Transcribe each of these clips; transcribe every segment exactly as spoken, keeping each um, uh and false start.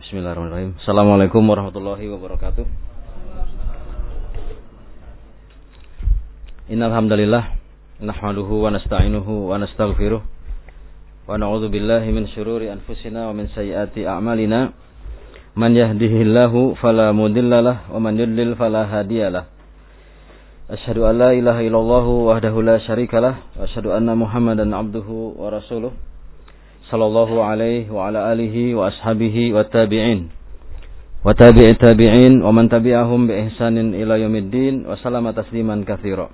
Bismillahirrahmanirrahim. Assalamualaikum warahmatullahi wabarakatuh. Innal hamdalillah nahmaduhu wa nasta'inuhu wa nastaghfiruh wa na'udzu billahi min syururi anfusina wa min sayyiati a'malina. Man yahdihillahu fala mudhillalah wa man yudlil fala hadiyalah. Asyhadu an la ilaha illallah wahdahu la syarikalah wa asyhadu anna Muhammadan abduhu wa rasuluh. Sallallahu alaihi wa ala alihi wa ashabihi wa tabi'in wa tabi'i tabi'in wa man tabi'ahum bi ihsanin ila yaumiddin wa sallama tasliman katsira.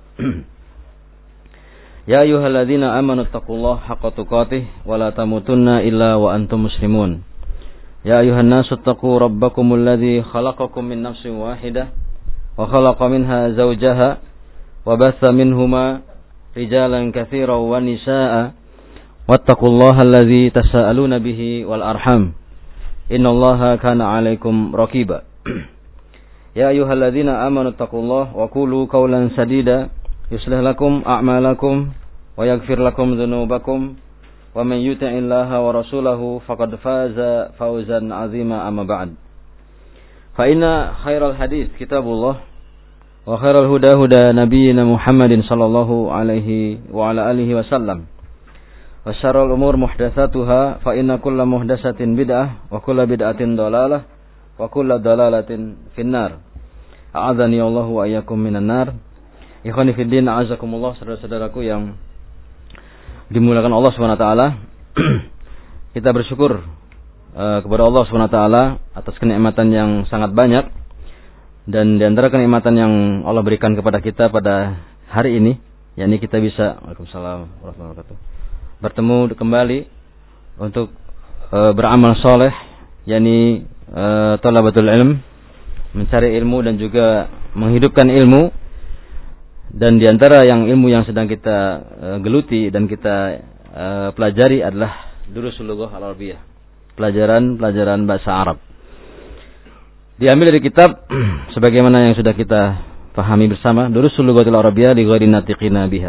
Ya ayyuhalladzina amanu taqullaha haqqa tuqatih wa la tamutunna illa wa antum muslimun. Ya ayyuhan nasu taqu rabbakumul ladzi khalaqakum min nafsin wahidah wa khalaqa minha zawjaha wa batha minhuma rijalan katsiran wa nisaa'a wattaqullaha allazi tasaaluna bihi wal arham innallaha kana 'alaikum raqiba. Ya ayyuhalladzina amanu taqullaha wa qulu qawlan sadida yuslih lakum a'malakum wa yaghfir lakum dzunubakum wa man yuti'illaha wa rasulahu faqad faza fawzan 'azima amma ba'd. Fa inna khairal hadits kitabullah wa khairal huda huda nabiyyina Muhammadin sallallahu alaihi wa ala alihi wasallam. Wa syarrul umur muhdatsatuha fa inna kulla muhdatsatin bid'ah wa kulla bid'atin dhalalah wa kulla dhalalatin finnar. A'adzani Allah wa iyyakum minan nar. Ikhwani fid din, a'azakumullah, saudara-saudaraku yang dimuliakan Allah Subhanahu wa taala. Kita bersyukur uh, kepada Allah Subhanahu wa taala atas kenikmatan yang sangat banyak, dan di antara kenikmatan yang Allah berikan kepada kita pada hari ini, yakni kita bisa Waalaikumsalam warahmatullahi wabarakatuh bertemu kembali untuk e, beramal soleh, yakni e, thalabatul ilm, mencari ilmu dan juga menghidupkan ilmu. Dan diantara yang ilmu yang sedang kita e, geluti dan kita e, pelajari adalah durusul lughah al-arabiyah, pelajaran-pelajaran bahasa Arab. Diambil dari kitab sebagaimana yang sudah kita pahami bersama, durusul lughah al-arabiyah li ghairi natiqina biha.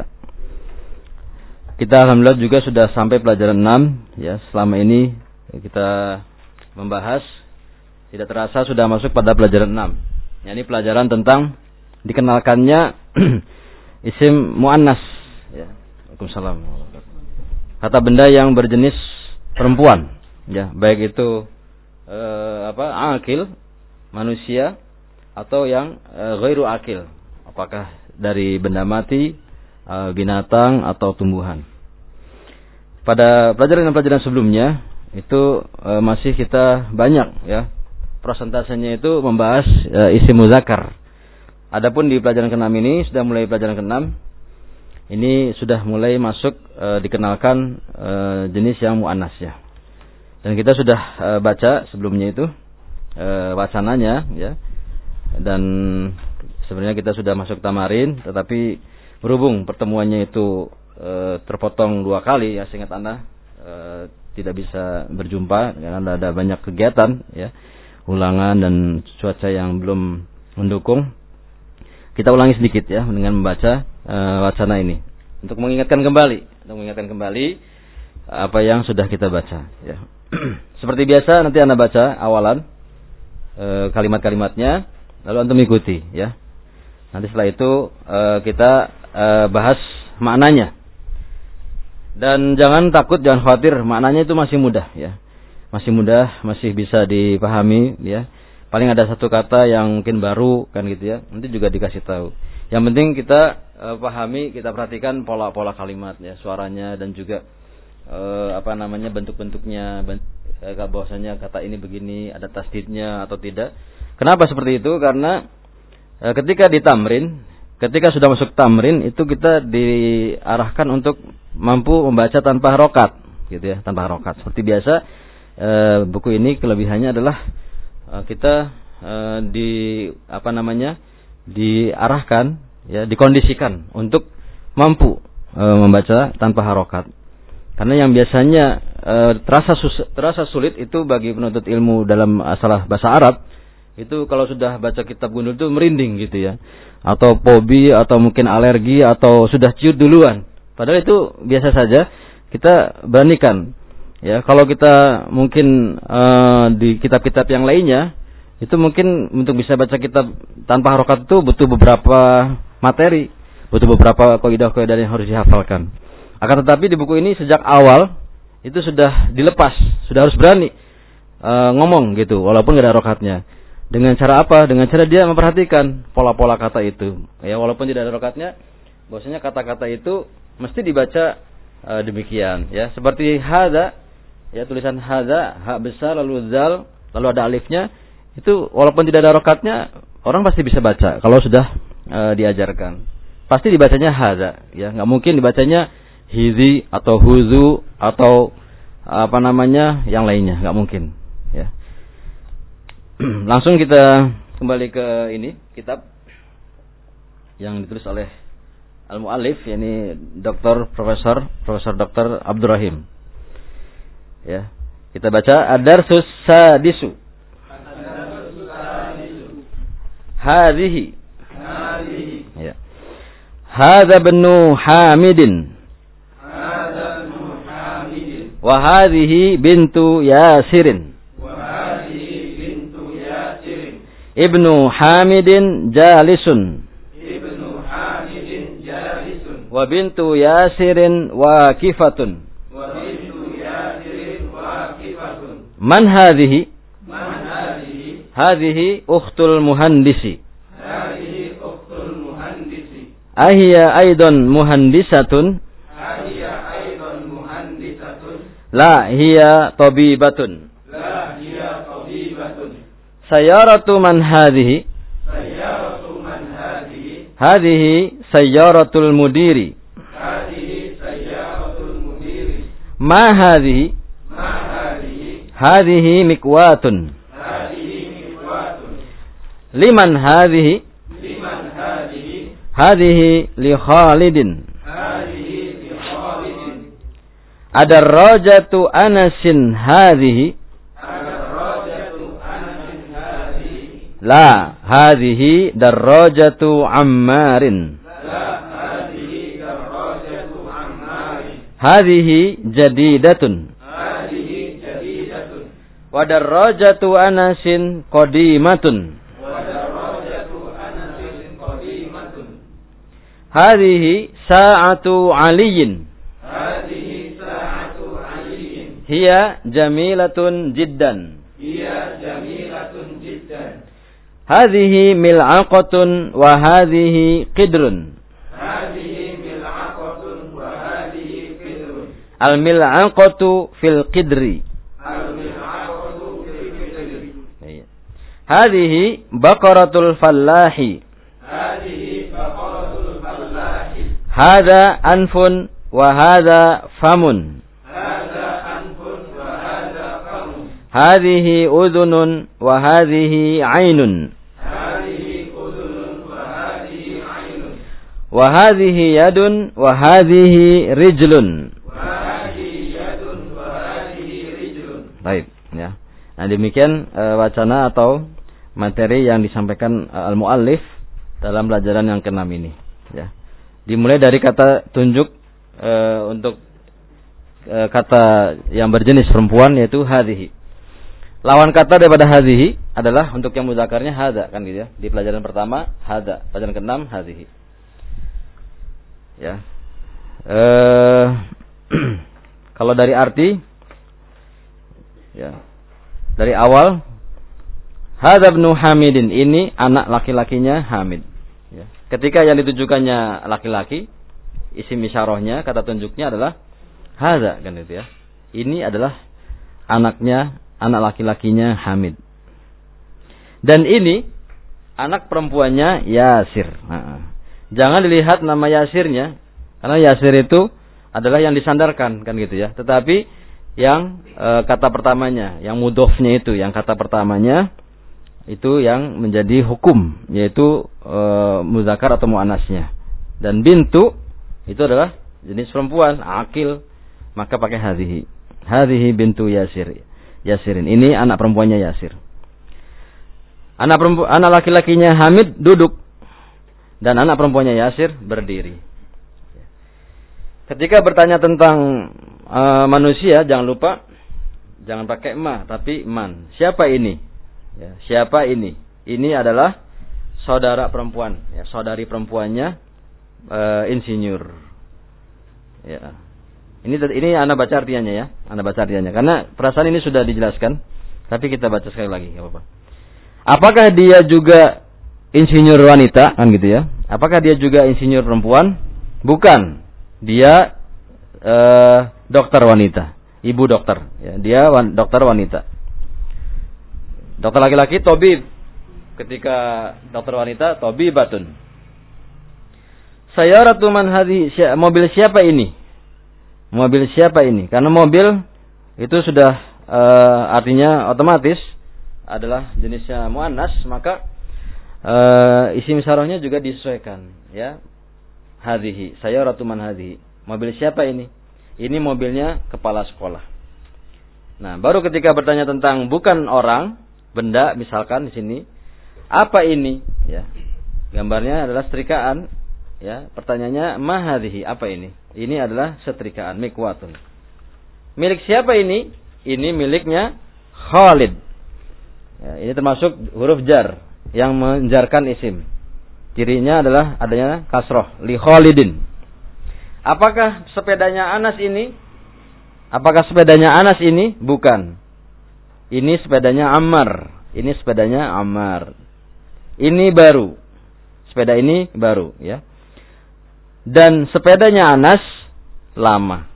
Kita alhamdulillah juga sudah sampai pelajaran enam, ya. Selama ini kita membahas, tidak terasa sudah masuk pada pelajaran enam. Ya, ini pelajaran tentang dikenalkannya isim muannas, ya. Waalaikumsalam. Kata benda yang berjenis perempuan, ya, baik itu eh, apa? akil, manusia, atau yang eh, ghairu akil, apakah dari benda mati, binatang atau tumbuhan. Pada pelajaran-pelajaran sebelumnya itu e, masih kita banyak, ya, prosentasenya itu membahas e, isim muzakkar. Adapun di pelajaran keenam ini sudah mulai pelajaran keenam ini sudah mulai masuk e, dikenalkan e, jenis yang muannas, ya. Dan kita sudah e, baca sebelumnya itu e, wacananya, ya. Dan sebenarnya kita sudah masuk tamarin, tetapi berhubung pertemuannya itu e, terpotong dua kali, ya, seingat Anda e, tidak bisa berjumpa karena Anda ada banyak kegiatan, ya, ulangan dan cuaca yang belum mendukung. Kita ulangi sedikit, ya, dengan membaca e, wacana ini untuk mengingatkan kembali, untuk mengingatkan kembali apa yang sudah kita baca, ya. Seperti biasa nanti Anda baca awalan e, kalimat-kalimatnya, lalu Anda mengikuti, ya. Nanti setelah itu e, kita e, bahas maknanya. Dan jangan takut, jangan khawatir, maknanya itu masih mudah, ya. Masih mudah, masih bisa dipahami, ya. Paling ada satu kata yang mungkin baru, kan gitu, ya. Nanti juga dikasih tahu. Yang penting kita e, pahami, kita perhatikan pola-pola kalimat, ya, suaranya dan juga e, apa namanya bentuk-bentuknya, bent, e, bahwasanya kata ini begini, ada tasdidnya atau tidak. Kenapa seperti itu? Karena ketika ditamrin, ketika sudah masuk tamrin itu kita diarahkan untuk mampu membaca tanpa harokat, gitu, ya, tanpa harokat. Seperti biasa e, buku ini kelebihannya adalah e, kita e, di apa namanya diarahkan, ya, dikondisikan untuk mampu e, membaca tanpa harokat. Karena yang biasanya e, terasa sus, terasa sulit itu bagi penuntut ilmu dalam masalah bahasa Arab. Itu kalau sudah baca kitab gundul itu merinding, gitu, ya. Atau fobi, atau mungkin alergi, atau sudah ciut duluan. Padahal itu biasa saja. Kita beranikan Ya, kalau kita mungkin uh, di kitab-kitab yang lainnya itu mungkin untuk bisa baca kitab tanpa harokat itu butuh beberapa materi, butuh beberapa kaidah-kaidah yang harus dihafalkan. Akan tetapi di buku ini sejak awal itu sudah dilepas, sudah harus berani uh, ngomong gitu, walaupun nggak ada harokatnya. Dengan cara apa? Dengan cara dia memperhatikan pola-pola kata itu. Ya, walaupun tidak ada harokatnya, bahwasanya kata-kata itu mesti dibaca uh, demikian. Ya, seperti hada, ya tulisan hada, ha besar lalu zal, lalu ada alifnya. Itu walaupun tidak ada rokatnya, orang pasti bisa baca kalau sudah e, diajarkan. Pasti dibacanya hadza, ya, nggak mungkin dibacanya hizi atau huzu atau apa namanya yang lainnya, nggak mungkin, ya. Langsung kita kembali ke ini kitab yang ditulis oleh al-muallif, yakni Doktor Profesor Profesor Doktor Abdurrahim. Ya, kita baca ad-darsus sadisu. Hadhihi. Ya. Hadza ibnu Hamidin. Hadza ibnu Hamidin. Wa hadhihi bintu Yasirin. Wa hadhihi bintu Yasirin. Ibnu Hamidin jalisun. Ibnu Hamidin jalisun. Wa bintu Yasirin waqifatun. Wa bintu Yasirin waqifatun. Man hadhihi? Hadhihi ukhtul muhandisi. Hadhihi ukhtul muhandisi. Ahiya aidan muhandisatun. Ahiya aidan muhandisatun. La hiya tabibatun. La hiya tabibatun. Sayyaratu man hadhihi? Sayyaratu man hadhihi? Hadhihi sayyaratul mudiri. Hadhihi sayyaratul mudiri. Ma hadhihi? Ma hadhihi? Hadhihi mikwatun. Liman hadhihi? Liman hadhihi? Hadhihi li Khalidin. Hadhihi li Khalidin. Ad-darajatu Anasin hadhihi? Ad-darajatu Anasin hadhihi? La, hadhihi darajatu Ammarin. La, hadhihi darajatu Ammarin. Hadhihi jadidatun. Hadhihi jadidatun. Wa darajatu Anasin qadimatun. Hadhihi sa'atu Aliyin. Hadhihi sa'atu Aliyin. Hiya jamilatun jiddan. Hiya jamilatun jiddan. Hadhihi mil'aqatun wa hadhihi qidrun. Hadhihi mil'aqatun wa hadhihi qidrun. Al-mil'aqatu fil qidri. Al-mil'aqatu fil qidri. Hadhihi baqaratul fallahi. Hadhihi baqaratul fallahi. Hadha anfun wa hadha famun. Hadha anfun wa hadha famun. Hadhihi udhunun wa hadhihi aynun. Hadhihi udhunun wa hadhihi aynun. Wa hadhihi yadun wa hadhihi rijlun. Wa hadhihi yadun wa hadhihi rijlun. Baik, ya. Nah, demikian uh, wacana atau materi yang disampaikan uh, al-muallif dalam pelajaran yang keenam ini, ya. Dimulai dari kata tunjuk e, untuk e, kata yang berjenis perempuan, yaitu hadhihi. Lawan kata daripada hadhihi adalah untuk yang mudzakarnya hadza, kan gitu ya. Di pelajaran pertama hadza, pelajaran keenam hadhihi. Ya. E, kalau dari arti, ya, dari awal, hadza ibnu Hamidin, ini anak laki-lakinya Hamid. Ya. Ketika yang ditujukannya laki-laki, isim isyarahnya, kata tunjuknya adalah hadza, kan gitu ya. Ini adalah anaknya, anak laki-lakinya Hamid. Dan ini anak perempuannya Yasir. Nah, jangan dilihat nama Yasirnya, karena Yasir itu adalah yang disandarkan, kan gitu ya. Tetapi yang e, kata pertamanya, yang mudhofnya itu, yang kata pertamanya itu yang menjadi hukum, yaitu e, muzakkar atau muannasnya. Dan bintu itu adalah jenis perempuan, akil, maka pakai hadhihi. Hadhihi bintu Yasir. Yasirin. Ini anak perempuannya Yasir. Anak perempuan, anak laki-lakinya Hamid duduk dan anak perempuannya Yasir berdiri. Ketika bertanya tentang e, manusia, jangan lupa Jangan pakai ma, tapi man. Siapa ini? Ya, siapa ini? Ini adalah saudara perempuan, ya, saudari perempuannya e, insinyur. Ya. Ini ini Anda baca artinya ya, Anda baca artinya. Karena perasaan ini sudah dijelaskan, tapi kita baca sekali lagi, enggak apa-apa. Apakah dia juga insinyur wanita, kan gitu ya? Apakah dia juga insinyur perempuan? Bukan. Dia e, dokter wanita. Ibu dokter, ya, dia wan, dokter wanita. Dokter laki-laki tobib. Ketika dokter wanita tobibatun. Sayyaratu man hadhi, mobil siapa ini? Mobil siapa ini? Karena mobil itu sudah e, artinya otomatis adalah jenisnya muannas, maka e, isim syarahnya juga disesuaikan, ya. Hadhihi, sayyaratu man hadhi. Mobil siapa ini? Ini mobilnya kepala sekolah. Nah, baru ketika bertanya tentang bukan orang, benda, misalkan di sini, apa ini? Ya, gambarnya adalah setrikaan. Ya, pertanyaannya mahadhihi, apa ini? Ini adalah setrikaan, mikwatun. Milik siapa ini? Ini miliknya Khalid. Ya, ini termasuk huruf jar yang menjarkan isim. Cirinya adalah adanya kasroh, li Khalidin. Apakah sepedanya Anas ini? Apakah sepedanya Anas ini? Bukan. Ini sepedanya Ammar. Ini sepedanya Ammar. Ini baru. Sepeda ini baru, ya. Dan sepedanya Anas lama.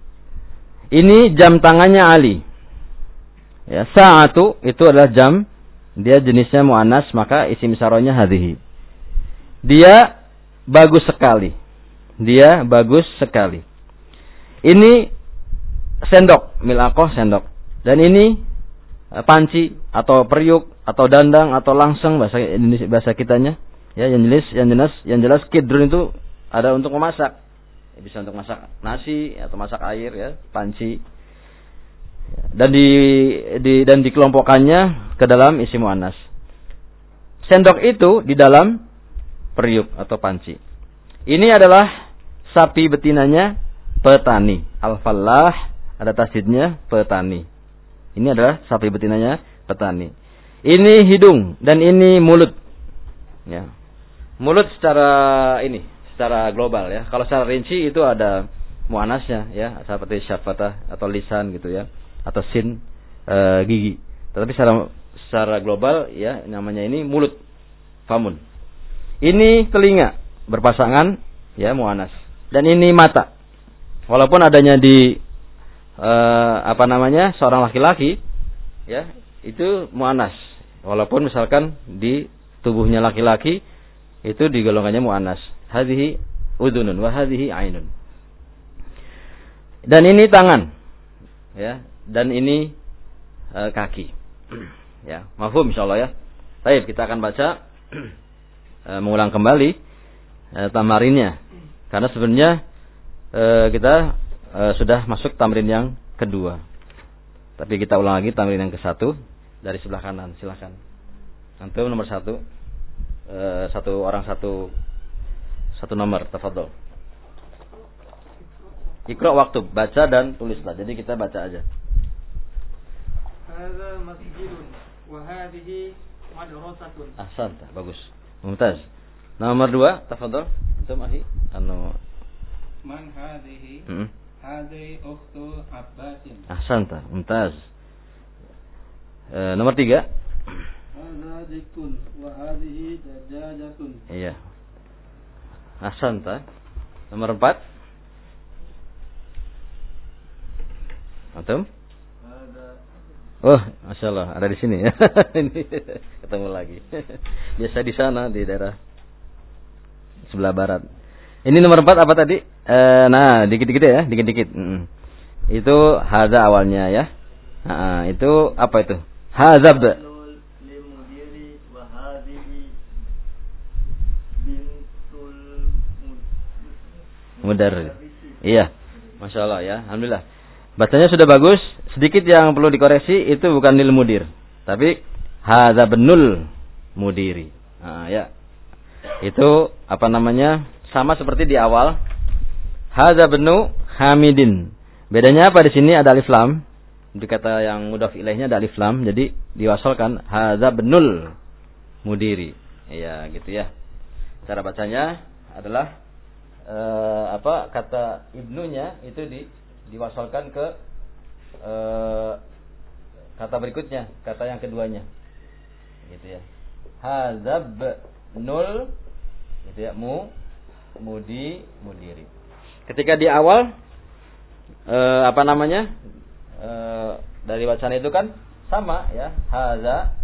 Ini jam tangannya Ali. Ya, sa'atu itu adalah jam. Dia jenisnya muannas, maka isim syarahnya hadhihi. Dia bagus sekali. Dia bagus sekali. Ini sendok, milaqoh sendok. Dan ini panci atau periuk atau dandang atau langseng bahasa Indonesia, bahasa kitanya. Ya, yang jelas, yang jelas, yang jelas kidrun itu ada untuk memasak. Bisa untuk masak nasi atau masak air, ya, panci. Dan di, di dan dikelompokkannya ke dalam isim muannas. Sendok itu di dalam periuk atau panci. Ini adalah sapi betinanya petani. Al-fallah ada tasdidnya petani. Ini adalah sapi betinanya petani. Ini hidung dan ini mulut. Ya. Mulut secara ini, secara global, ya. Kalau secara rinci itu ada muannasnya, ya, seperti syafatah atau lisan gitu, ya, atau sin, e, gigi. Tetapi secara secara global, ya, namanya ini mulut, famun. Ini telinga berpasangan, ya, muannas. Dan ini mata. Walaupun adanya di e, apa namanya? Seorang laki-laki, ya, itu muannas. Walaupun misalkan di tubuhnya laki-laki itu digolongkannya muannas. Hadhihi udunun wa hadhihi ainun. Dan ini tangan. Ya, dan ini e, kaki. Ya, mafhum insyaallah, ya. Baik, kita akan baca e, mengulang kembali e, tamarinnya. Karena sebenarnya e, kita e, sudah masuk tamrin yang kedua. Tapi kita ulang lagi tamrin yang ke satu dari sebelah kanan. Silakan. Antum nomor satu, e, satu orang satu satu nomor. Tafadhol. Iqra waktu, baca dan tulislah. Jadi kita baca aja. Hadza masjidun wa hadhihi madrasatun. Ahsanta, bagus. Mumtaz. Nomor dua, tafadhol. Antum akhi. Anu Man hadhihi? Heeh. Hadhihi ukhtu Abbasin. Ahsanta, mumtaz. E, nomor tiga. Hadza diktun wa hadhihi dajajatun. Iya. Ahsanta. Nomor empat. Antum? Oh, masya Allah, ada di sini ya. Ini ketemu lagi. Biasa di sana di daerah sebelah barat. Ini nomor empat apa tadi? E, nah, dikit-dikit ya, dikit-dikit. Mm. Itu hadza awalnya ya. Nah, itu apa itu? Hazab. Mudar. Iya. Masya Allah ya, alhamdulillah. Bacanya sudah bagus. Sedikit yang perlu dikoreksi itu bukan lil mudir, tapi hadza benul mudiri. Nah, ya. Itu apa namanya? Sama seperti di awal. Hadza benu Hamidin. Bedanya apa di sini ada alif lam? di kata yang mudhaf ilaihnya ada alif lam, jadi diwasalkan hadza ibnul mudiri. Iya, gitu ya. Cara bacanya adalah eh, apa? Kata ibnunya itu di diwasalkan ke eh, kata berikutnya, kata yang keduanya. Gitu ya. Hadza ibnul gitu ya, mu mudi mudiri. Ketika di awal eh, apa namanya? E, dari bacaan itu kan sama ya, hadza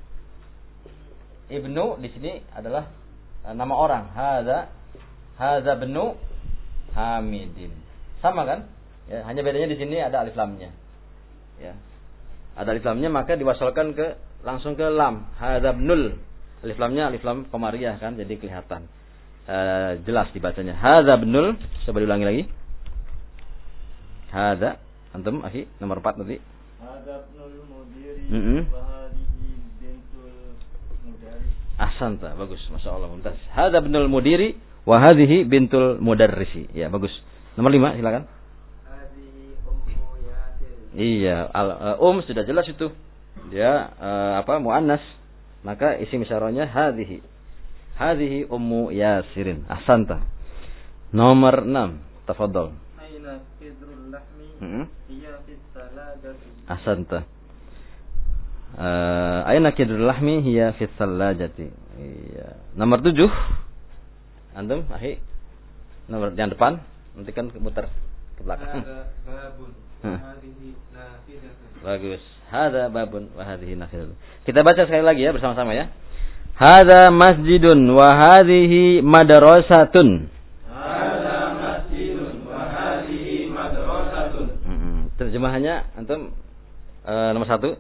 ibnu di sini adalah e, nama orang, hadza hadza ibnu Hamidin, sama kan ya, hanya bedanya di sini ada alif lamnya ya, ada alif lamnya maka diwasalkan ke langsung ke lam, hadza ibnul, alif lamnya alif lam komariah kan, jadi kelihatan e, jelas dibacanya hadza ibnul. Coba diulangi lagi, hadza. Antum, akhi, nomor empat nanti. Hadabnul mudiri Mm-hmm. wa hadhihi bintul mudarris. Ahsanta, bagus, masya Allah, mumtaz. Hadabnul mudiri wa hadhihi bintul mudarrisi. Ya, bagus. Nomor lima, silakan. Hadhihi ummu Yasir. Iya, al, uh, um sudah jelas itu. Dia uh, apa muannas, maka isim isyarahnya hadhihi. Hadhihi ummu Yasirin. Ahsanta. Nomor enam, tafadhol. Aina qidrul lahmi Mm-hmm. hiya fis salajati. Ahsanta. Uh, aina kidrul lahmi hiya fis salajati. Iya. Nomor tujuh. Antum, akhi. Nomor yang depan, nanti kan muter ke belakang. Hada babun Hmm. hadhihi nafidatun. Bagus. Hada babun wa hadhihi nafidatun. Kita baca sekali lagi ya bersama-sama ya. Hada masjidun wa hadhihi madrasatun. Hada masjidun wa hadhihi madrasatun. Mm-hmm. Terjemahannya antum uh, nomor satu.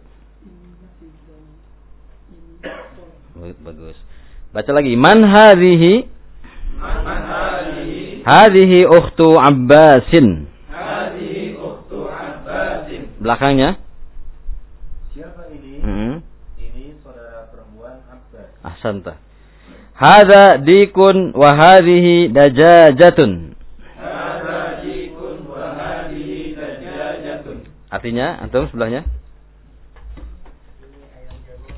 Bagus. Baca lagi. Man hadhihi? Man hadhihi? Hadhihi ukhtu Abbasin. Hadhihi ukhtu Abbasin. Belakangnya? Siapa ini? Mm-hmm. Ini saudara perempuan Abbas. Ahsanta. Hadza dikun wa hadhihi dajajatun. Hadza dikun wa hadhihi dajajatun. Artinya antum sebelahnya? Ini ayam jago.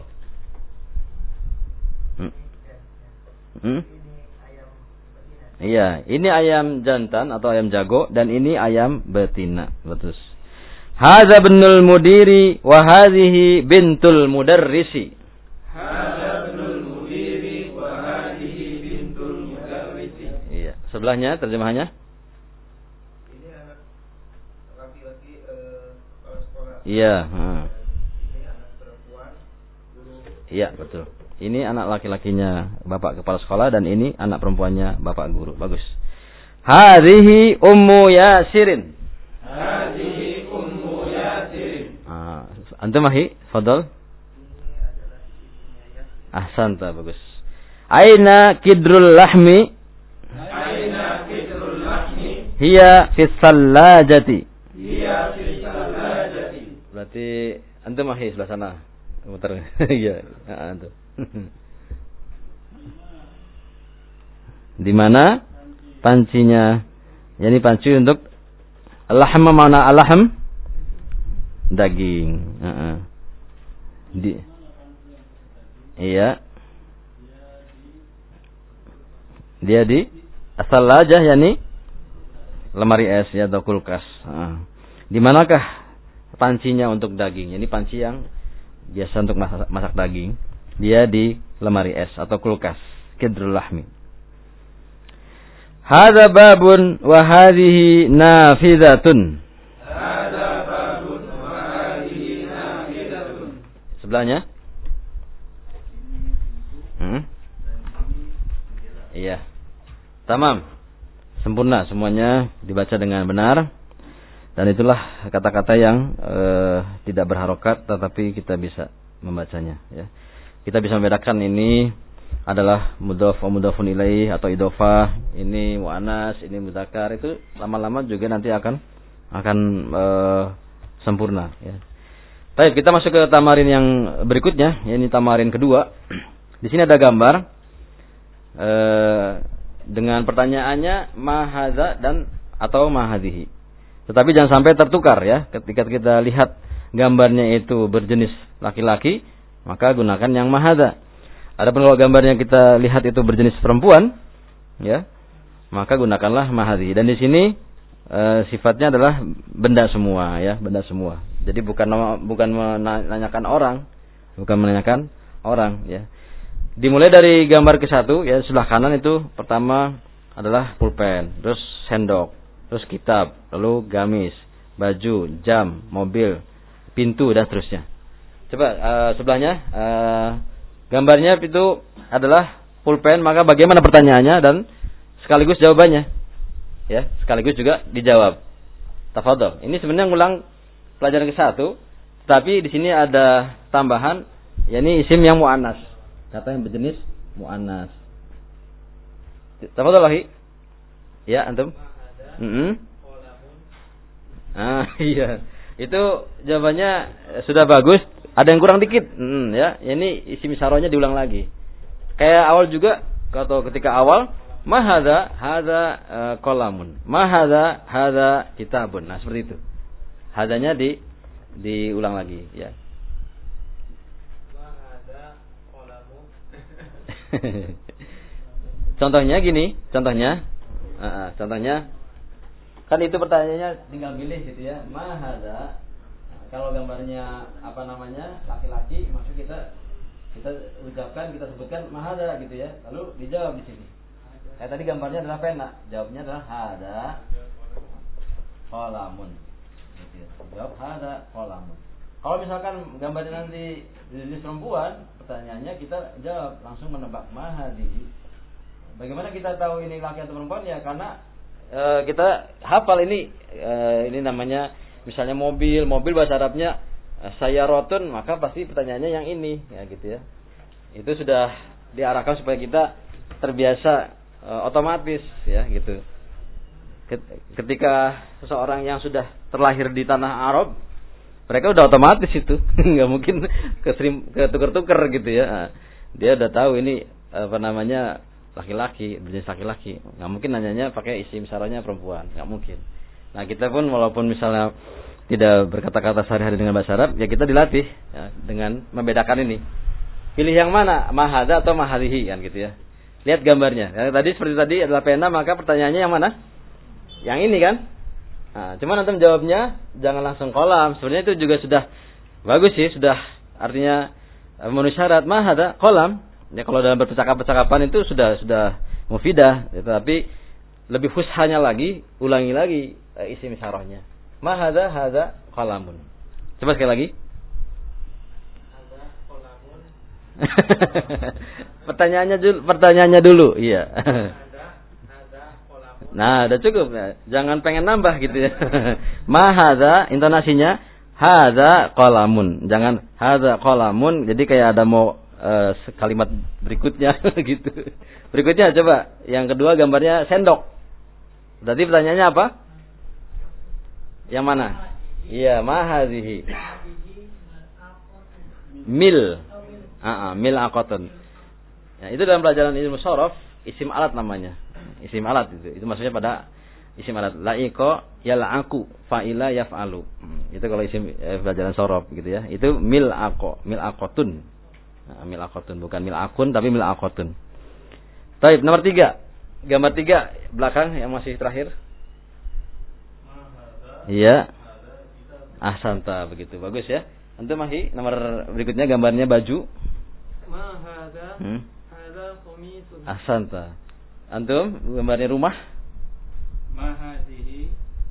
Hmm. Hmm? Ini ayam betina. Iya, ini ayam jantan atau ayam jago dan ini ayam betina. Betul. Hadza ibnul mudiri wa hadhihi bintul mudarrisi. Hadza ibnul mudiri wa hadhihi bintul mudarrisi. Iya, sebelahnya terjemahannya? Ini anak laki-laki eh, kepala sekolah. Iya, hmm. Ini anak perempuan guru. Iya, betul. Ini anak laki-lakinya bapak kepala sekolah dan ini anak perempuannya bapak guru. Bagus. Hadhihi ummu Yasirin. Hadhihi ummu Yasirin. Ah, antum ahi, fadal. Ini adalah ibunya Yasir. Ahsanta, bagus. Aina kidrul lahmi? Aina kidrul lahmi? Hiya fis sallajati. Hiya fis salajati. Berarti antum ahi sebelah sana. Muter. Iya, antum. Di mana pancinya? Yani panci untuk lahm, mana alahm? Daging. Uh-uh. Di. Iya. Dia di asal aja yani lemari es ya atau kulkas. Uh. Di manakah pancinya untuk daging? Ini panci yang biasa untuk masak, masak daging. Dia di lemari es atau kulkas. Kidrul lahmi. Hadza babun wa hadhihi nafidatun. Hadza babun wa hadhihi nafidatun. Sebelahnya? Hmm? Iya. Tamam. Sempurna semuanya dibaca dengan benar. Dan itulah kata-kata yang eh, tidak berharokat tetapi kita bisa membacanya ya. Kita bisa membedakan ini adalah mudhaf wa mudhafun ilaih atau idhofah, ini muannas, ini mudzakkar, itu lama-lama juga nanti akan akan e, sempurna ya. Baik, kita masuk ke tamarin yang berikutnya, ini tamarin kedua. Di sini ada gambar e, dengan pertanyaannya ma hadza dan atau ma hadhihi. Tetapi jangan sampai tertukar ya ketika kita lihat gambarnya itu berjenis laki-laki, maka gunakan yang mahadha. Adapun kalau gambarnya kita lihat itu berjenis perempuan, ya, maka gunakanlah mahadhi. Dan di sini e, sifatnya adalah benda semua, ya, benda semua. Jadi bukan bukan menanyakan orang, bukan menanyakan orang, ya. Dimulai dari gambar ke satu, ya, sebelah kanan itu pertama adalah pulpen, terus sendok, terus kitab, lalu gamis, baju, jam, mobil, pintu, dan seterusnya. Coba e, sebelahnya. E, Gambarnya itu adalah pulpen, maka bagaimana pertanyaannya dan sekaligus jawabannya, ya, sekaligus juga dijawab. Tafadhol. Ini sebenarnya ngulang pelajaran ke satu, tapi di sini ada tambahan, yakni isim yang muannas, kata yang berjenis muannas. Tafadhol lagi, ya, antum. Mm-hmm. Ah, iya, itu jawabannya sudah bagus. Ada yang kurang dikit, hmm, ya. Ini isim isyarohnya diulang lagi. Kayak awal juga, atau ketika awal, ma hadza hadza uh, qalamun, ma hadza hadza kitabun. Nah, seperti itu. Hadzanya di diulang lagi, ya. Ma hadza qalamun. Contohnya gini, contohnya, uh, uh, contohnya, kan itu pertanyaannya tinggal pilih gitu ya. Ma hadza. Kalau gambarnya apa namanya laki-laki, maksud kita kita ucapkan, kita sebutkan mahada gitu ya. Lalu dijawab di sini. Kayak tadi gambarnya adalah pena, jawabnya adalah hada qalamun. Gitu ya. Jawab hada qalamun. Kalau misalkan gambarnya nanti jenis perempuan, pertanyaannya kita jawab langsung menebak mahadi. Bagaimana kita tahu ini laki atau perempuan? Ya karena e, kita hafal ini e, ini namanya misalnya mobil, mobil bahasa Arabnya sayyarotun, maka pasti pertanyaannya yang ini, ya gitu ya. Itu sudah diarahkan supaya kita terbiasa e, otomatis, ya gitu. Ketika seseorang yang sudah terlahir di tanah Arab, mereka udah otomatis itu, nggak mungkin ketukar-tukar gitu ya. Dia udah tahu ini apa namanya laki-laki, berjenis laki-laki, nggak mungkin nanyanya pakai isim isyarohnya perempuan, nggak mungkin. Nah kita pun walaupun misalnya tidak berkata-kata sehari-hari dengan bahasa Arab, ya kita dilatih ya, dengan membedakan ini. Pilih yang mana, mahadha atau mahalihi kan gitu ya. Lihat gambarnya. Ya, tadi seperti tadi adalah pena, maka pertanyaannya yang mana? Yang ini kan? Nah, cuman nanti jawabnya jangan langsung kolam. Sebenarnya itu juga sudah bagus sih, sudah artinya memenuhi syarat mahadha kolam. Ya kalau dalam berpercakapan-percakapan itu sudah sudah mufidah, ya, tapi lebih fushanya lagi, ulangi lagi e, isim isyarohnya. Ma hadza hadza qalamun. Coba sekali lagi. Hadza qalamun. Pertanyaannya dulu, pertanyaannya dulu, iya. Hadza hadza qalamun. Nah, udah cukup ya. Jangan pengen nambah gitu ya. Ma hadza intonasinya hadza qalamun. Jangan hadza qalamun, jadi kayak ada mau e, kalimat berikutnya gitu. Berikutnya coba, yang kedua gambarnya sendok. Berarti pertanyaannya apa? Yang mana? Iya, mahadhihi. Mil. Ah, mil akotun. Ya, itu dalam pelajaran ilmu shorof, isim alat namanya. Isim alat itu. Itu maksudnya pada isim alat. Laiko yal'aku fa'ila yaf'alu. Hmm, itu kalau isim eh, pelajaran shorof gitu ya. Itu mil ako, mil akotun. Nah, mil akotun bukan mil akun tapi mil akotun. Baik, nomor tiga. Gambar tiga belakang yang masih terakhir. Iya. Ahsanta, begitu. Bagus ya. Antum masih nomor berikutnya gambarnya baju. Ma hadza Hmm. hadza qamisun. Ahsanta. Antum gambarnya rumah. Ma hadhihi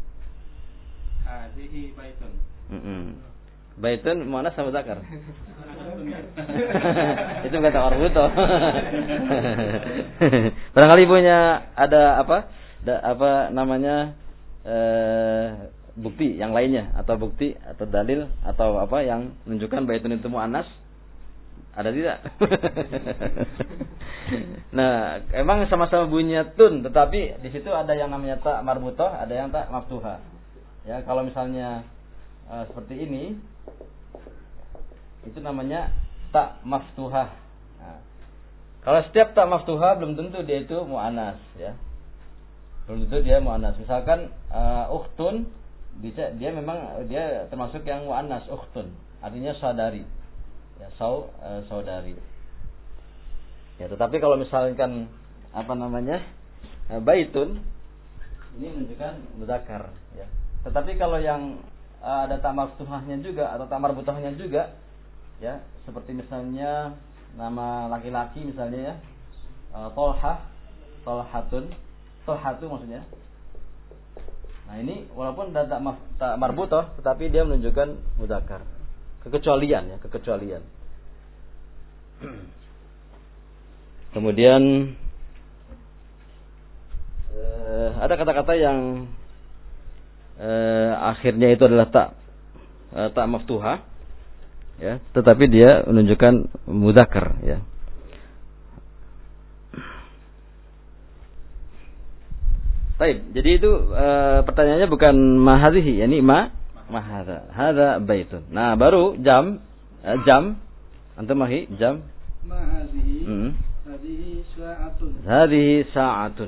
hadhihi baitun. Heeh. Baitun mana sama zakar? Itu kata orang buta. Barangkali punya ada apa? Ada apa namanya? Eh, bukti yang lainnya atau bukti atau dalil atau apa yang menunjukkan baitun itu muannas? Ada tidak? Nah, emang sama-sama bunyinya tun, tetapi di situ ada yang namanya ta marbutah, ada yang ta maftuhah. Ya, kalau misalnya uh, seperti ini itu namanya ta maftuhah. Nah, kalau setiap ta maftuhah belum tentu dia itu muannas ya. Belum tentu dia muannas. Misalkan uh, ukhtun bisa dia memang dia termasuk yang muannas ukhtun, artinya saudari. Ya, sau uh, saudari. Ya, tetapi kalau misalkan apa namanya? Uh, baitun ini menunjukkan muzakkar ya. Tetapi kalau yang uh, ada ta maftuhahnya juga atau ta marbutahnya juga ya, seperti misalnya nama laki-laki misalnya ya. Uh, Tolhah, Tolhatun, Tolhatu maksudnya. Nah ini walaupun ada tak, tak marbutoh, tetapi dia menunjukkan muzakkar, kekecualian ya, kekecualian. Kemudian eh, ada kata-kata yang eh, akhirnya itu adalah tak eh, tak maftuha, ya, tetapi dia menunjukkan muzakkar ya. Baik, jadi itu e, pertanyaannya bukan mahadhihi, yakni ma mahadha. Hadza baitun. Nah, baru jam e, jam antum mahi jam mahadhihi. Hmm. Hadhihi sa'atun. Hadhihi sa'atun.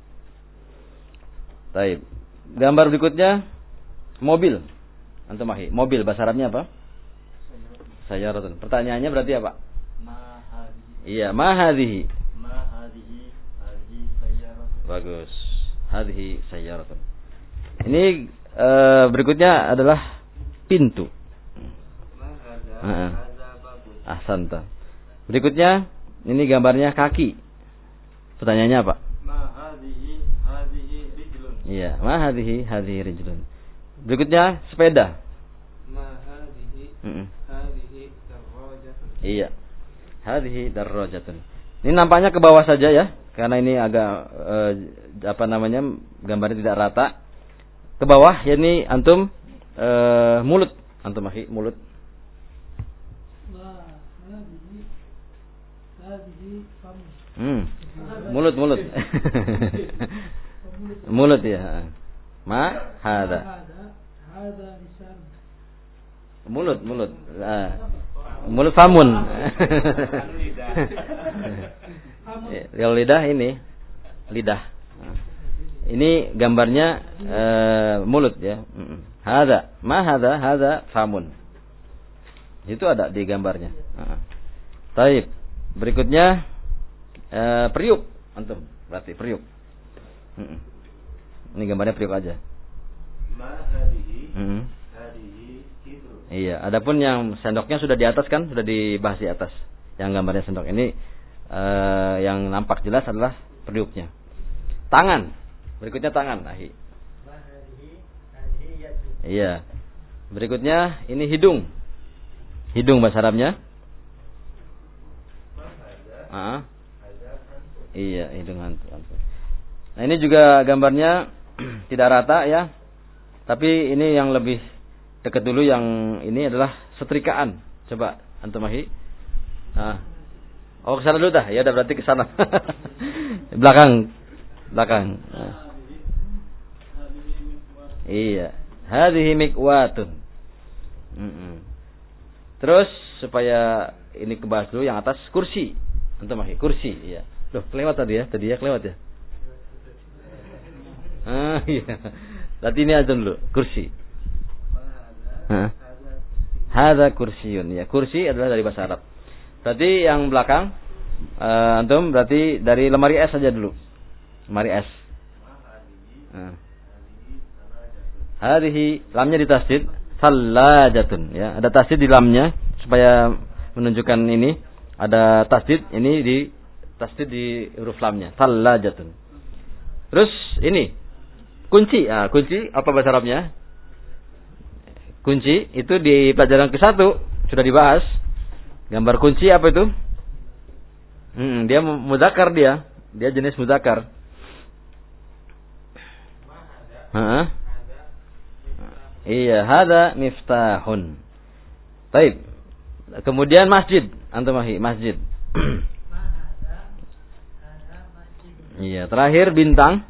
Baik. Gambar berikutnya mobil. Antum mahi. Mobil bahasa Arabnya apa? Sayyaratun. Pertanyaannya berarti apa? Mahadhihi. Iya, mahadhihi. Mahadhihi. Hadhihi sayyaratun. Bagus. Hadhihi sayyaratun. Ini e, berikutnya adalah pintu. Mahadha. Heeh. Hadza babun. Ahsanta. Berikutnya ini gambarnya kaki. Pertanyaannya apa? Mahadhihi. Hadhihi rijlun. Iya, ma hadhihi hadhihi rijlun. Berikutnya sepeda. Mahadhihi. Mm-mm. Hadhihi darrajatun. Iya. Hadhihi darrajatun. Ini nampaknya ke bawah saja ya, karena ini agak eh, apa namanya gambarnya tidak rata. Ke bawah yakni antum eh, mulut, antum akhi mulut. Ma hadhihi. Hadhihi fam. Hmm. Mulut mulut. Mulut ya. Ma hada. Hadha lisan. Mulut mulut. Ah. Mulut famun. Ya, kalau lidah ini lidah. Ini gambarnya e, mulut ya. Hada, ma hada, hada famun. Itu ada di gambarnya. Taib. Berikutnya e, periuk, antum. Berarti periuk. Ini gambarnya periuk aja. Ma hadhihi. Hmm. Hadhihi hidru. Iya, adapun yang sendoknya sudah di atas kan, sudah dibahas di atas. Yang gambarnya sendok ini uh, yang nampak jelas adalah periuknya. Tangan, berikutnya tangan. Ahi. Iya. Berikutnya ini hidung. Hidung bahasa Arabnya. Ah. Iya, hidung hantu. Nah ini juga gambarnya tidak rata ya. Tapi ini yang lebih dekat dulu, yang ini adalah setrikaan. Coba antum ahi. Nah. Oh, ke sana dulu dah. Ya udah berarti ke sana. belakang. Belakang. Nah. Iya. Hadhihi mikwatun. Mm-mm. Terus supaya ini kebahas dulu yang atas, kursi. Antum ahi, kursi, iya. Loh, kelewat tadi ya? Tadi ya kelewat ya? Ah, iya. Berarti ini aja dulu, kursi. Hadza kursiyun ya. Kursi adalah dari bahasa Arab. Berarti yang belakang uh, antum berarti dari lemari es saja dulu. Lemari es. Uh. Hadhihi lamnya ditasdid thalajatun ya. Ada tasdid di lamnya supaya menunjukkan ini ada tasdid, ini di tasdid di huruf lamnya thalajatun. Terus ini kunci. Ah, kunci apa bahasa Arabnya? Kunci itu di pelajaran ke satu sudah dibahas. Gambar kunci apa itu? Hmm, dia mudzakkar dia. Dia jenis mudzakkar. Heeh. Iya, hada miftahun. Baik. Kemudian masjid, antum mahi, masjid. Iya, terakhir bintang.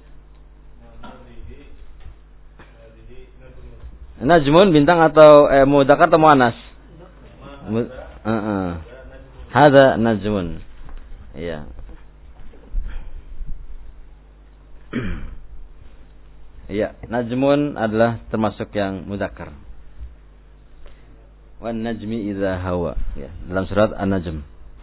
Najmun bintang atau eh, mudzakkar atau muannas? Heeh. Hada najmun. Iya. Iya, najmun adalah termasuk yang muzakkar. Wan najmi idza hawa, ya, dalam surat An-Najm.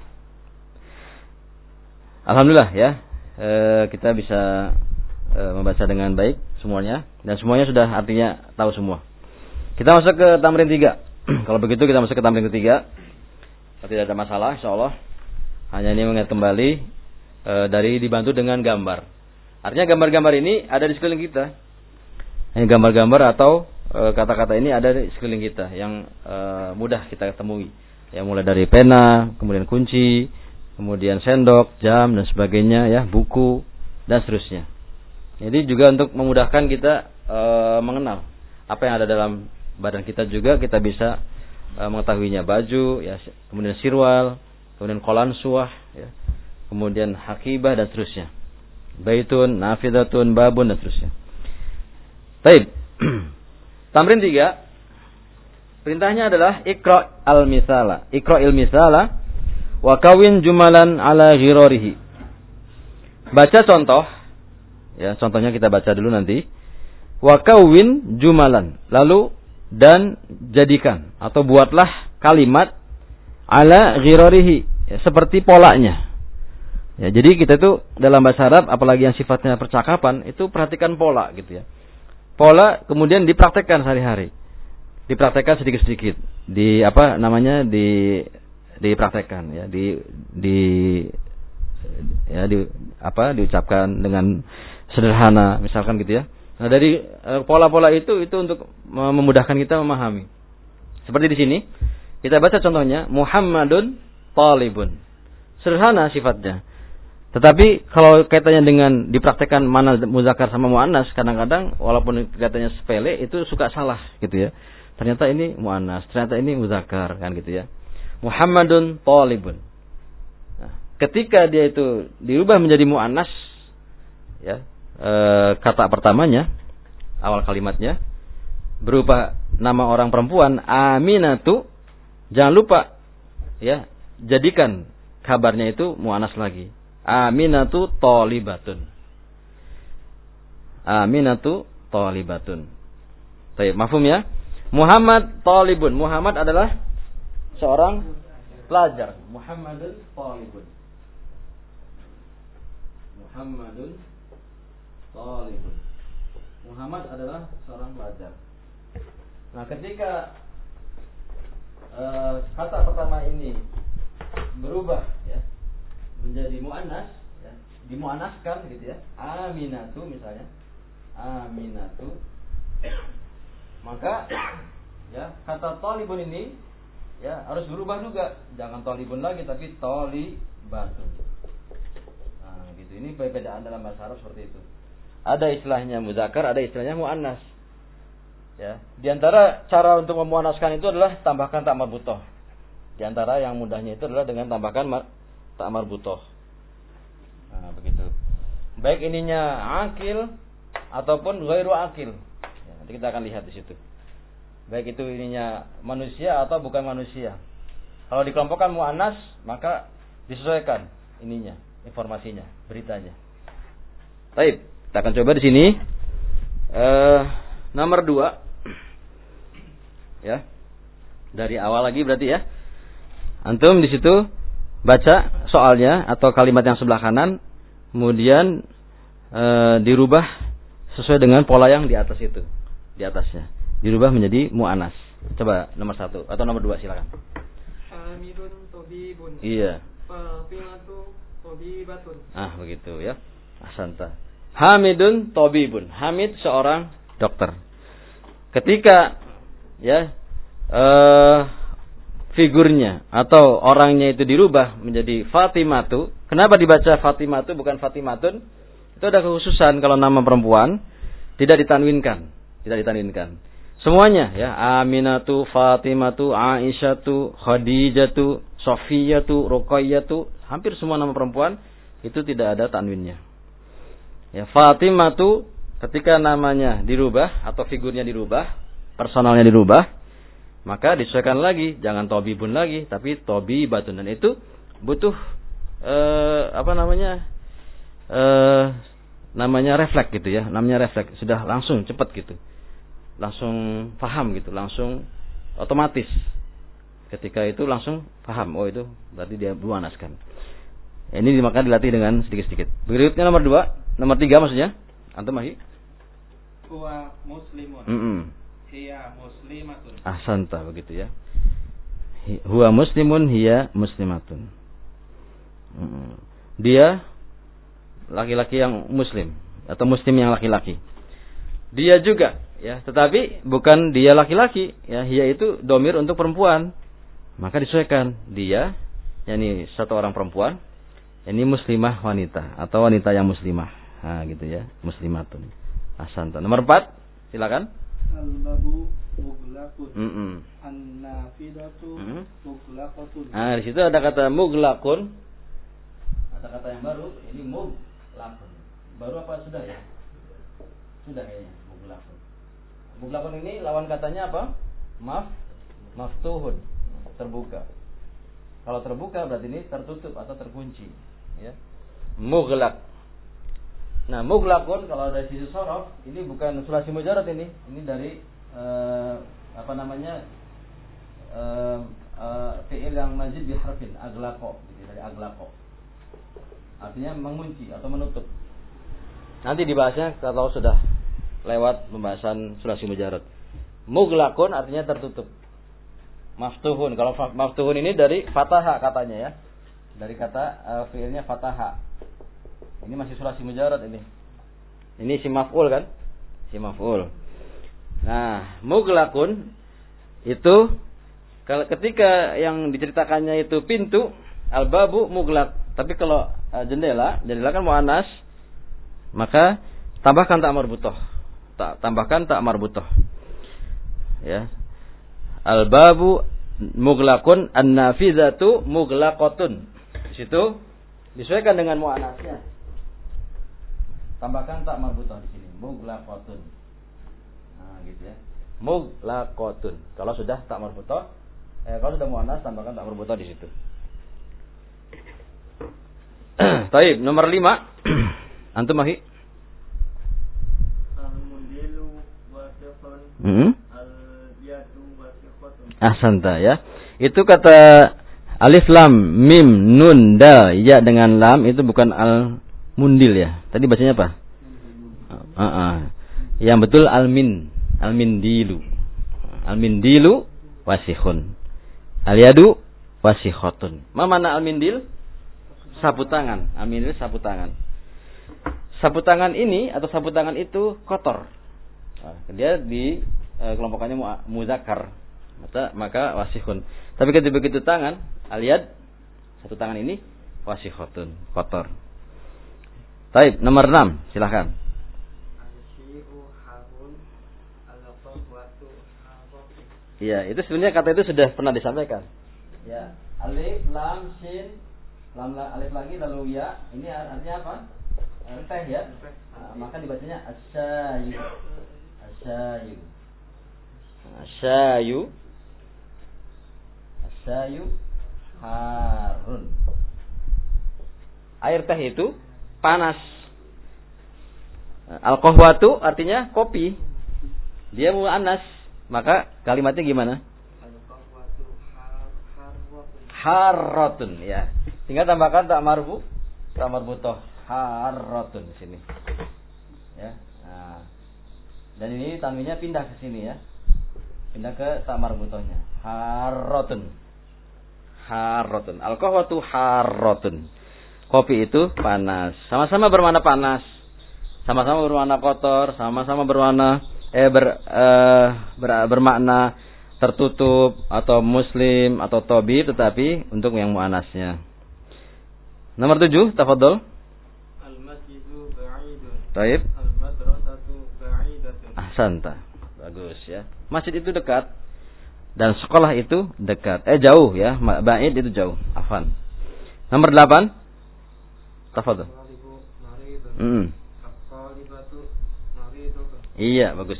Alhamdulillah ya, e, kita bisa e, membaca dengan baik semuanya dan semuanya sudah artinya tahu semua. Kita masuk ke tamrin tiga. Kalau begitu kita masuk ke tamrin ketiga. Tidak ada masalah insyaallah. Hanya ini mengingat kembali e, dari dibantu dengan gambar. Artinya gambar-gambar ini ada di sekeliling kita. Ini gambar-gambar atau e, kata-kata ini ada di sekeliling kita yang e, mudah kita temui. Ya, mulai dari pena, kemudian kunci, kemudian sendok, jam dan sebagainya, ya, buku dan seterusnya. Jadi juga untuk memudahkan kita e, mengenal apa yang ada dalam badan kita, juga kita bisa e, mengetahuinya. Baju, ya, kemudian sirwal, kemudian kolansuah, ya, kemudian hakibah dan seterusnya. Baitun, nafidatun, babun dan seterusnya. Baik. Tamrin tiga. Perintahnya adalah iqra' al-misala. Iqra'il misala wa kawin jumalan ala ghirarihi. Baca contoh. Ya, contohnya kita baca dulu nanti. Wa kawin jumalan. Lalu dan jadikan atau buatlah kalimat ala ghirarihi, ya, seperti polanya. Ya, jadi kita itu dalam bahasa Arab apalagi yang sifatnya percakapan itu perhatikan pola gitu ya. Pola kemudian dipraktekkan sehari-hari. Dipraktekkan sedikit-sedikit. Di apa namanya? di dipraktekkan, ya, di di ya di apa diucapkan dengan sederhana misalkan gitu ya. Nah, dari uh, pola-pola itu itu untuk memudahkan kita memahami. Seperti di sini kita baca contohnya Muhammadun talibun. Sederhana sifatnya. Tetapi kalau kaitannya dengan dipraktekkan mana muzakkar sama muannas, kadang-kadang walaupun kelihatannya sepele itu suka salah gitu ya. Ternyata ini muannas, ternyata ini muzakkar kan gitu ya. Muhammadun talibun. Nah, ketika dia itu dirubah menjadi muannas, ya, e, kata pertamanya, awal kalimatnya berupa nama orang perempuan Aminatu, jangan lupa ya, jadikan kabarnya itu muannas lagi. Aminatu talibatun. Aminatu talibatun. Baik, mafhum ya? Muhammad talibun. Muhammad adalah seorang pelajar. Muhammadun talibun. Muhammadun talibun. Muhammad adalah seorang pelajar. Nah, ketika uh, kata pertama ini berubah ya menjadi muannas, ya, dimuannaskan gitu ya. Aminatu misalnya. Aminatu. Maka ya kata talibun ini ya harus berubah juga. Jangan talibun lagi tapi talibatun. Nah, gitu. Ini perbedaan dalam bahasa Arab seperti itu. Ada istilahnya muzakkar, ada istilahnya muannas. Ya, di antara cara untuk memuannaskan itu adalah tambahkan ta marbuthah. Di antara yang mudahnya itu adalah dengan tambahkan mar- tak marbuthah. Nah, begitu. Baik ininya akil ataupun ghairu akil. Ya, nanti kita akan lihat di situ. Baik itu ininya manusia atau bukan manusia. Kalau dikelompokkan muannas, maka disesuaikan ininya, informasinya, beritanya. Baik, kita akan coba di sini. Eh, nomor dua. Ya. Dari awal lagi berarti ya. Antum di situ baca soalnya atau kalimat yang sebelah kanan, kemudian e, dirubah sesuai dengan pola yang di atas itu, di atasnya, dirubah menjadi muannas. Coba nomor satu atau nomor dua silakan. Hamidun tabibun. Iya. Fatimatu tabibatun. Ah begitu ya. Ahsanta. Hamidun tabibun. Hamid seorang dokter. Ketika ya eh figurnya atau orangnya itu dirubah menjadi Fatimatu. Kenapa dibaca Fatimatu bukan Fatimatun? Itu ada kekhususan kalau nama perempuan tidak ditanwinkan, tidak ditanwinkan. Semuanya ya, Aminatu, Fatimatu, Aisyatu, Khadijatu, Sofiyatu, Ruqayyatu, hampir semua nama perempuan itu tidak ada tanwinnya. Ya, Fatimatu ketika namanya dirubah atau figurnya dirubah, personalnya dirubah, maka disesuaikan lagi, jangan tobibun lagi, tapi tobibatun. Dan itu butuh eh, apa namanya eh, namanya refleks gitu ya, namanya refleks, sudah langsung cepat gitu. Langsung paham gitu, langsung otomatis. Ketika itu langsung paham, oh itu berarti dia memuanaskan. Ini maka dilatih dengan sedikit-sedikit. Berikutnya nomor dua, nomor tiga maksudnya. Antum Mahi? Huwa muslimun. Mm -mm. Hiya muslimatun. Ahsanta begitu ya. Huwa muslimun, hiya muslimatun. Mm. Dia laki-laki yang muslim atau muslim yang laki-laki. Dia juga ya, tetapi bukan dia laki-laki ya, hiya itu domir untuk perempuan. Maka disesuaikan dia, yakni satu orang perempuan, ini muslimah wanita atau wanita yang muslimah. Nah, gitu ya, muslimatun. Ahsanta. Nomor empat, silakan. Al-babu mughlaqun. Mm-mm. An-nafidatu Mm-mm. mughlaqatun. Nah, di situ ada kata mughlaqun. Ada kata yang baru, ini mughlaqun. Baru apa sudah ya? Sudah kayaknya, mughlaqun. Mughlaqun ini lawan katanya apa? Maf maftuhun, terbuka. Kalau terbuka berarti ini tertutup atau terkunci, ya. Mughlaq. Nah, mughlaqun kalau dari sisi shorof ini bukan sulasi mujarad ini. Ini dari uh, apa namanya? Uh, uh, fi'il yang mazid bi harfin aglaqo, gitu, dari aglaqo. Artinya mengunci atau menutup. Nanti dibahasnya kalau sudah lewat pembahasan sulasi mujarad. Mughlaqun artinya tertutup. Maftuhun, kalau maftuhun ini dari fataha katanya ya. Dari kata uh, fi'ilnya fataha. Ini masih sulasi mujarad ini. Ini si maf'ul kan? Si maf'ul. Nah, mughlaqun itu kalau ketika yang diceritakannya itu pintu, al-babu mughlaq. Tapi kalau uh, jendela, jendela kan muannas, maka tambahkan tak marbutoh. Tak tambahkan tak marbutoh. Ya. Al-babu mughlaqun, an-nafizatu mughlaqatun. Di situ disesuaikan dengan muannasnya. Tambahkan tak marbutoh di sini, mughlaqatun. Nah, gitu ya. Mughlaqatun. Kalau sudah tak marbutoh, eh kalau sudah muannas tambahkan tak marbutoh di situ. Baik, nomor lima. Antum Mahi? Al-mundilu wasiqun. Hmm? Al-yadu wasiqatun. Ahsanta ya. Itu kata alif lam mim nun dal ya dengan lam itu bukan al mundil ya. Tadi bacanya apa? Uh -uh. Yang betul al-min, al-mindilu. Al-mindilu wasikhun. Al-yadu wasikhatun. Ma mana al-mindil? Sapu tangan. Al-mindil sapu tangan. Sapu tangan ini atau sapu tangan itu kotor. Nah, dia di eh, kelompokannya mu muzakkar. Maka maka wasikhun. Tapi ketika begitu tangan, al-yad satu tangan ini wasikhatun, kotor. Baik, nomor enam, silakan. Iya, itu sebenarnya kata itu sudah pernah disampaikan. Ya, alif, lam, shin, lam, alif lagi lalu ya. Ini artinya apa? Teh ya. Nah, maka dibacanya asyayu. Asyayu. Asyayu. Asyayu harun. Air teh itu panas. Al-qahwatu artinya kopi. Dia muannas. Maka kalimatnya gimana? Al-qahwatu harratun. Harratun ya. Tinggal tambahkan tak marfu, tak marbutoh. Harratun di sini. Ya. Nah. Dan ini tanwinnya pindah ke sini ya. Pindah ke tak marbutohnya. Harratun. Harratun. Al-qahwatu harratun. Kopi itu panas. Sama-sama berwarna panas. Sama-sama berwarna kotor, sama-sama berwarna eh ber, eh, ber, bermakna tertutup atau muslim atau tobi, tetapi untuk yang muannasnya. Nomor tujuh, tafadhol. Al-masjidu ba'idun. Baik. Al-madrasatu ba'idatun. Ahsanta. Bagus ya. Masjid itu dekat dan sekolah itu dekat. Eh jauh ya. Ba'id itu jauh. Afan. Nomor delapan. Tafadhol. Mm. Iya, bagus.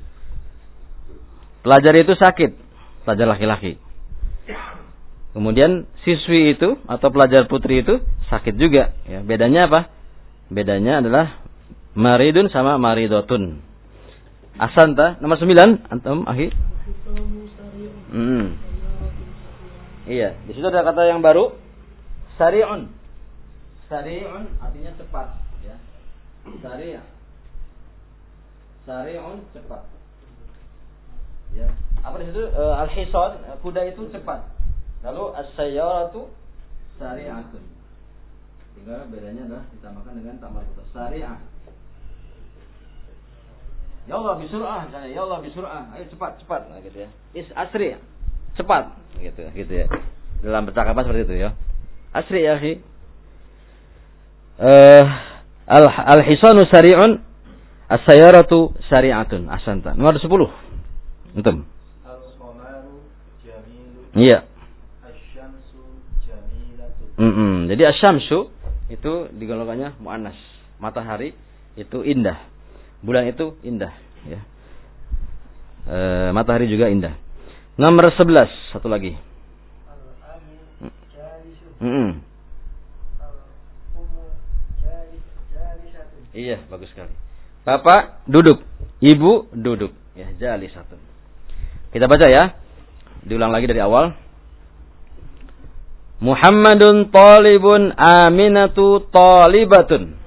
Pelajar itu sakit, pelajar laki-laki. Kemudian siswi itu atau pelajar putri itu sakit juga. Ya, bedanya apa? Bedanya adalah Maridun sama maridotun. Asanta, nomor sembilan, antum akhir. Hmm. Iya, di situ ada kata yang baru, sari'un. Sari'un artinya cepat, ya. Sari'. Sari'un cepat. Ya. Apa di situ? E, al-hisan, kuda itu cepat. Lalu as-sayyaratu sari'atun. Tinggal bedanya adalah ditambahkan dengan tak marbuta, sari'ah. Ya Allah bisur'ah misalnya, ya Allah bisur'ah, ayo cepat cepat, nah, gitu ya. Is asri, cepat, gitu, gitu ya. Dalam percakapan seperti itu ya. Asri ya akhi. Eh, al al-hisanu sari'un, as-sayyaratu sari'atun. Ahsanta. Nomor sepuluh. Antum. Al-qamaru jamilun. Iya. Asy-syamsu jamilatun. Mm-mm. Jadi asy-syamsu itu digolongkannya muannas. Matahari itu indah. Bulan itu indah, ya. E, matahari juga indah. Nomor sebelas, satu lagi. Al-abu jalisu. Mm-mm. Al-ummu jalisatun. Iya, bagus sekali. Bapak duduk, ibu duduk, ya, jalisatun. Kita baca ya. Diulang lagi dari awal. Muhammadun talibun, Aminatu talibatun.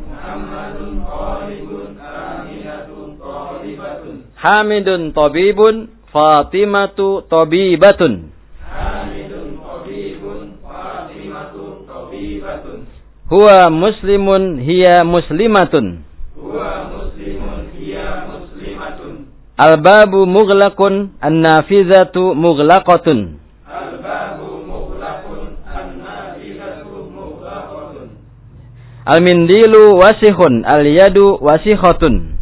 Hamidun tabibun, Fatimatu tabibatun. Hamidun tabibun, Fatimatu tabibatun. Huwa muslimun, hiya muslimatun. Huwa muslimun, hiya muslimatun. Al-babu mughlaqun, an-nafizatu mughlaqatun. Al-babu mughlaqun, an-nafizatu mughlaqatun. Al-mindilu wasihun, al-yadu wasikhatun.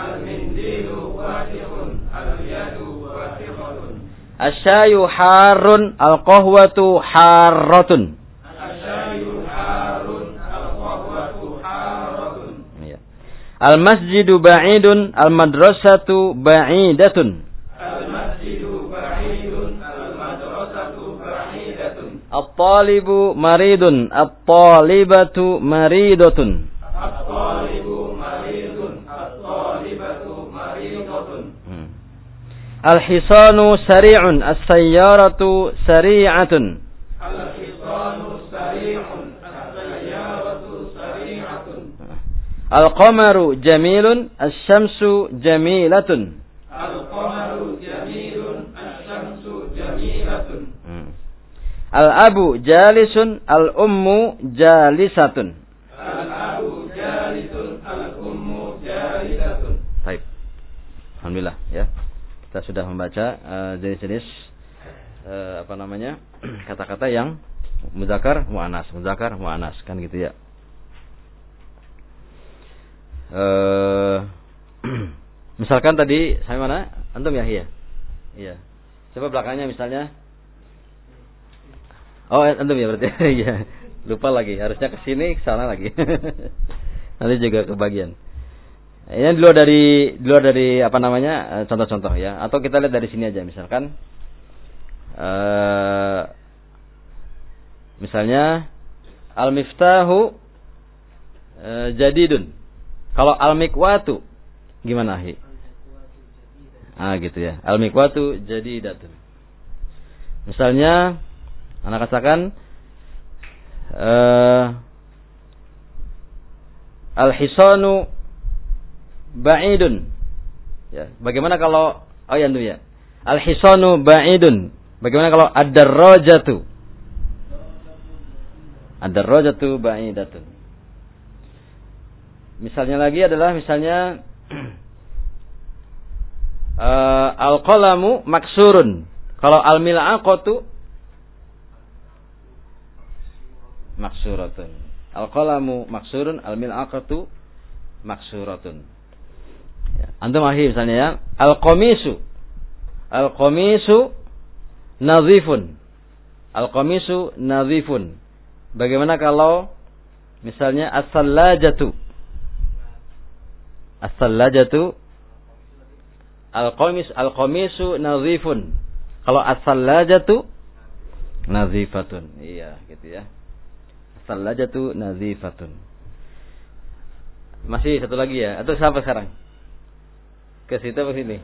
Asyayu harun, al-qahwatu harratun. Asyayu harun, al-qahwatu harratun. Ya. Al-masjidu ba'idun, al-madrasatu ba'idatun. Al-masjidu ba'idun, al-madrasatu ba'idatun. At-talibu maridun, at-talibatu maridatun. At-talibu maridun, at-talibatu maridatun. Al-hisanu sari'un, as-sayyaratu sari'atun. Al-hisanu sari'un, as-sayyaratu sari'atun. Al-qamaru jamilun, as-syamsu jamilatun. Al-qamaru jamilun, asy-syamsu jamilatun. Al-abu jalisun, al-ummu jalisatun. Al-abu jalisun, al-ummu jalisatun. Baik. Alhamdulillah ya. Kita sudah membaca uh, jenis-jenis uh, apa namanya? kata-kata yang muzakkar muannas, muzakkar muannas kan gitu ya. Uh, misalkan tadi saya mana? Antum ya, iya. Iya. Coba belakangnya misalnya. Oh, antum ya berarti. Iya. Lupa lagi, harusnya ke sini, ke sana lagi. Nanti juga kebagian. Ini di luar dari di luar dari apa namanya contoh-contoh ya, atau kita lihat dari sini aja misalkan, uh, misalnya al-miftahu uh, jadidun. Kalau al-mikwatu gimana hi? Ah gitu ya, al-mikwatu jadidatun. Misalnya anak katakan uh, al-hisanu ba'idun. Ya, bagaimana kalau oh ya ya. Al-hisanu ba'idun. Bagaimana kalau ad-darajatu? Ad-darajatu ba'idatun. Misalnya lagi adalah misalnya uh, al-qalamu maksurun. Kalau al-mil'aqatu maksuratun. Al-qalamu maksurun, al-mil'aqatu maksuratun. Ya. Antum akhir misalnya ya, al-qamisu. Al-qamisu nadhifun. Al-qamisu nadhifun. Bagaimana kalau misalnya as-sallajatu? As-sallajatu al-qamis al-qamisu nadhifun. Kalau as-sallajatu nadhifatun. Iya, gitu ya. As-sallajatu nadhifatun. Masih satu lagi ya? Atau sampai sekarang? Ke situ apa sini?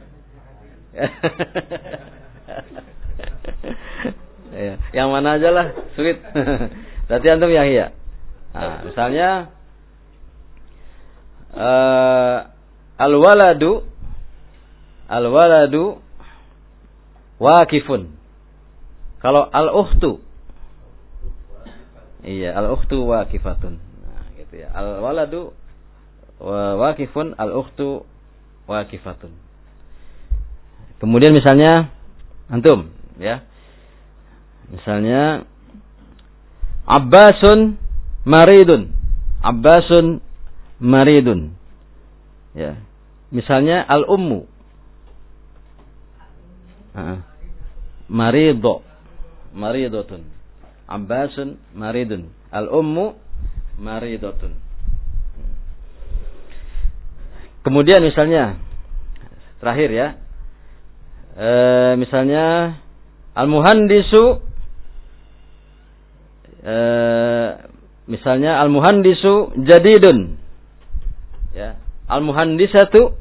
Ya, yang mana aja lah, sulit. Berarti antum Yahya. Nah, misalnya uh, al-waladu al-waladu waqifun. Kalau al-ukhtu, iya, al-ukhtu waqifatun. Nah, gitu ya. Al-waladu waqifun, al-ukhtu waqifatun. Kemudian misalnya antum, ya. Misalnya Abbasun maridun. Abbasun maridun. Ya. Misalnya al-ummu. Heeh. Marido. Maridotun. Abbasun maridun. Al-ummu maridotun. Kemudian misalnya terakhir ya. E, misalnya al-muhandisu, e, misalnya al-muhandisu jadidun. Ya, al-muhandisatu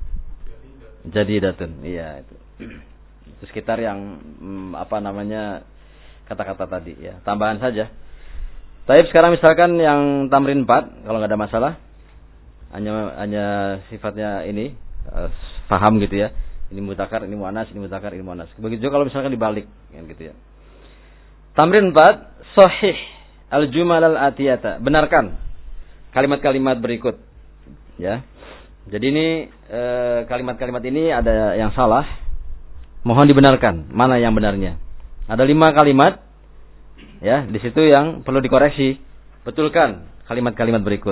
jadidatun. Iya, itu. Itu sekitar yang hmm, apa namanya kata-kata tadi ya. Tambahan saja. Tapi sekarang misalkan yang tamrin empat, kalau nggak ada masalah, hanya hanya sifatnya ini uh, paham gitu ya. Ini mutakar, ini muannas, ini mutakar, ini muannas. Begitu juga kalau misalkan dibalik, kan gitu ya. Tamrin empat, sahih al-jumal al-atiyata. Benarkan kalimat-kalimat berikut. Ya. Jadi ini e, kalimat-kalimat ini ada yang salah. Mohon dibenarkan. Mana yang benarnya? Ada lima kalimat. Ya, di situ yang perlu dikoreksi. Betulkan kalimat-kalimat berikut.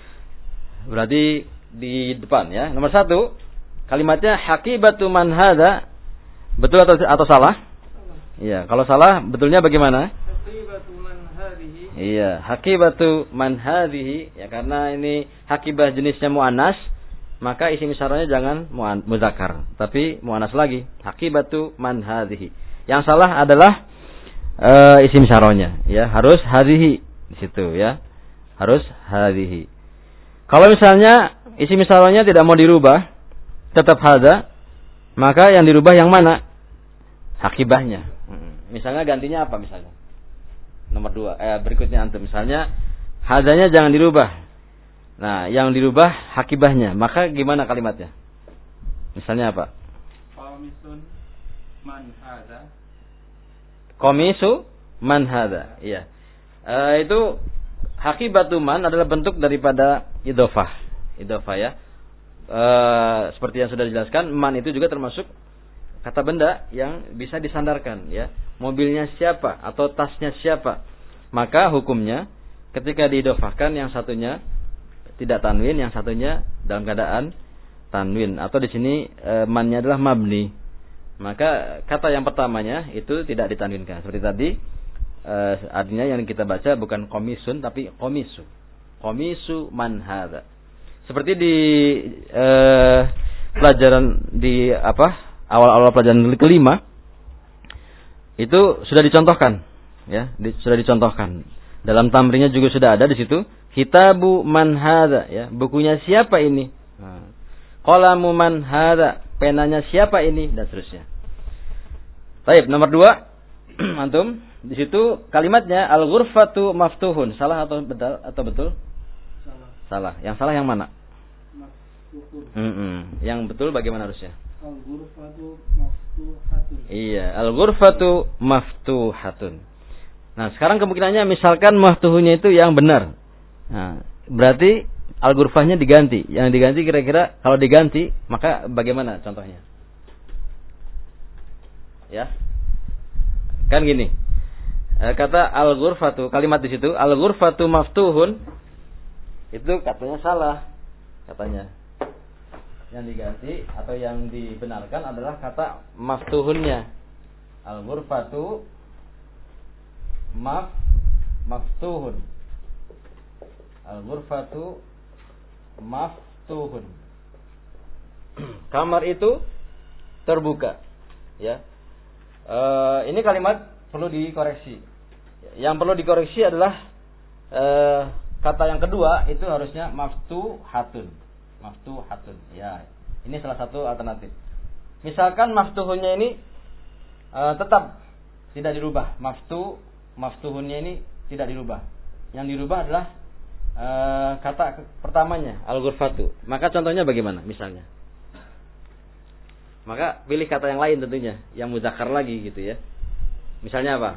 Berarti di depan ya. Nomor satu, kalimatnya hakibatu man hadza. Betul atau atau salah? Iya, kalau salah betulnya bagaimana? Hakibatu man hadhihi. Iya, hakibatu man hadhihi ya, karena ini hakibah jenisnya muannas, maka isim isyarahnya jangan muzakkar, tapi muannas lagi. Hakibatu man hadhihi. Yang salah adalah uh, isim isyarahnya ya, harus hadhihi di situ ya. Harus hadhihi. Kalau misalnya isim isyarahnya tidak mau dirubah, tetap hadza, maka yang dirubah yang mana? Hakibahnya. Misalnya gantinya apa misalnya? Nomor dua, eh, berikutnya antum. Misalnya hadzanya jangan dirubah. Nah, yang dirubah hakibahnya. Maka gimana kalimatnya? Misalnya apa? Qamisun man hadza. Qamisu man hadza. Iya. Eh, itu hakibatu man adalah bentuk daripada idhofah. Idhofah ya. Eh, seperti yang sudah dijelaskan, man itu juga termasuk kata benda yang bisa disandarkan ya. Mobilnya siapa atau tasnya siapa? Maka hukumnya ketika diidhofahkan yang satunya tidak tanwin, yang satunya dalam keadaan tanwin, atau di sini e, mannya adalah mabni. Maka kata yang pertamanya itu tidak ditanwinkan. Seperti tadi e, artinya yang kita baca bukan komisun tapi komisu. Komisu man hadza. Seperti di e, pelajaran di apa? Awal-awal pelajaran kelima itu sudah dicontohkan ya, di, sudah dicontohkan. Dalam tamrinnya juga sudah ada di situ, kitabu man hadza ya, bukunya siapa ini? Nah, qalamu man hadza, penanya siapa ini, dan seterusnya. Baik, nomor dua antum, di situ kalimatnya al-ghurfatu maftuhun. Salah atau betul atau betul? Salah. Salah. Yang salah yang mana? Maftuhun. Mm-mm. Yang betul bagaimana harusnya? Al-ghurfatu maftuhatun. Iya, al-ghurfatu maftuhatun. Nah, sekarang kemungkinannya misalkan maftuhunya itu yang benar. Nah, berarti al-ghurfahnya diganti. Yang diganti kira-kira kalau diganti, maka bagaimana contohnya? Ya. Kan gini. Kata al-ghurfatu, kalimat di situ al-ghurfatu maftuhun itu katanya salah. Katanya yang diganti atau yang dibenarkan adalah kata maftuhunnya. Al-ghurfatu maf maftuhun. Al-ghurfatu maftuhun. Kamar itu terbuka. Ya. E, ini kalimat perlu dikoreksi. Yang perlu dikoreksi adalah e, kata yang kedua itu harusnya maftuhatun. Maftuhatun. Ya, ini salah satu alternatif. Misalkan maftuhunnya ini uh, tetap tidak dirubah. Maftu maftuhunnya ini tidak dirubah. Yang dirubah adalah uh, kata pertamanya, al-ghurfatu. Maka contohnya bagaimana? Misalnya. Maka pilih kata yang lain tentunya, yang muzakkar lagi gitu ya. Misalnya apa?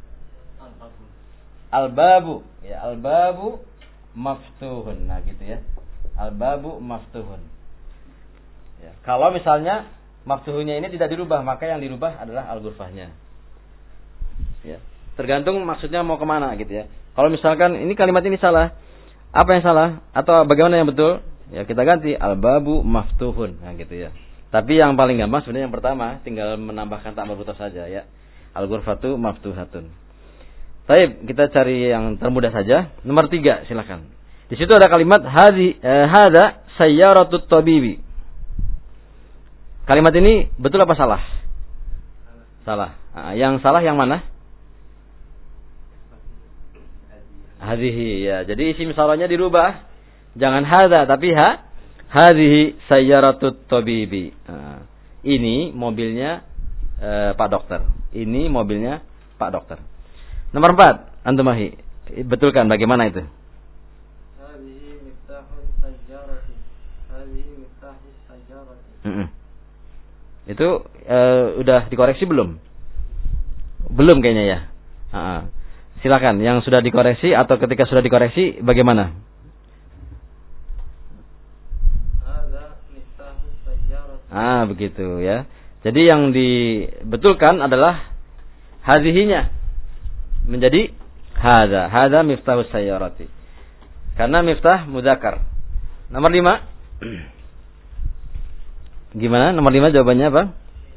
Al-babu. Ya, al-babu maftuhun. Nah, gitu ya. Al-babu maftuhun. Ya, kalau misalnya maftuhunnya ini tidak dirubah, maka yang dirubah adalah al-ghurfahnya. Ya, tergantung maksudnya mau kemana gitu ya. Kalau misalkan ini kalimat ini salah, apa yang salah atau bagaimana yang betul? Ya kita ganti al-babu maftuhun, nah gitu ya. Tapi yang paling gampang sebenarnya yang pertama, tinggal menambahkan tak marbuthah saja ya. Al-ghurfatu maftuhatun. Baik, kita cari yang termudah saja. Nomor tiga, silakan. Di situ ada kalimat hadhi eh, hada sayyaratut tabibi. Kalimat ini betul apa salah? Salah. Nah, yang salah yang mana? Hadhihi ya. Jadi isim salahnya dirubah. Jangan hada tapi ha. Hadhihi sayyaratut tabibi. Nah, ini mobilnya eh, Pak Dokter. Ini mobilnya Pak Dokter. Nomor empat, antumahi. Betulkan bagaimana itu? Hadhihi miftahus sayярati. Hadhihi miftahus sayярati. Mm-mm. Itu uh, udah dikoreksi belum? Belum kayaknya ya. Uh-uh. Silakan yang sudah dikoreksi atau ketika sudah dikoreksi bagaimana? Hadza miftahus sayярati. Ah, begitu ya. Jadi yang dibetulkan adalah hadhihinya menjadi hadza. Hadza miftahus sayyarati. Karena miftah mudzakkar. Nomor lima. Gimana? Nomor lima jawabannya apa?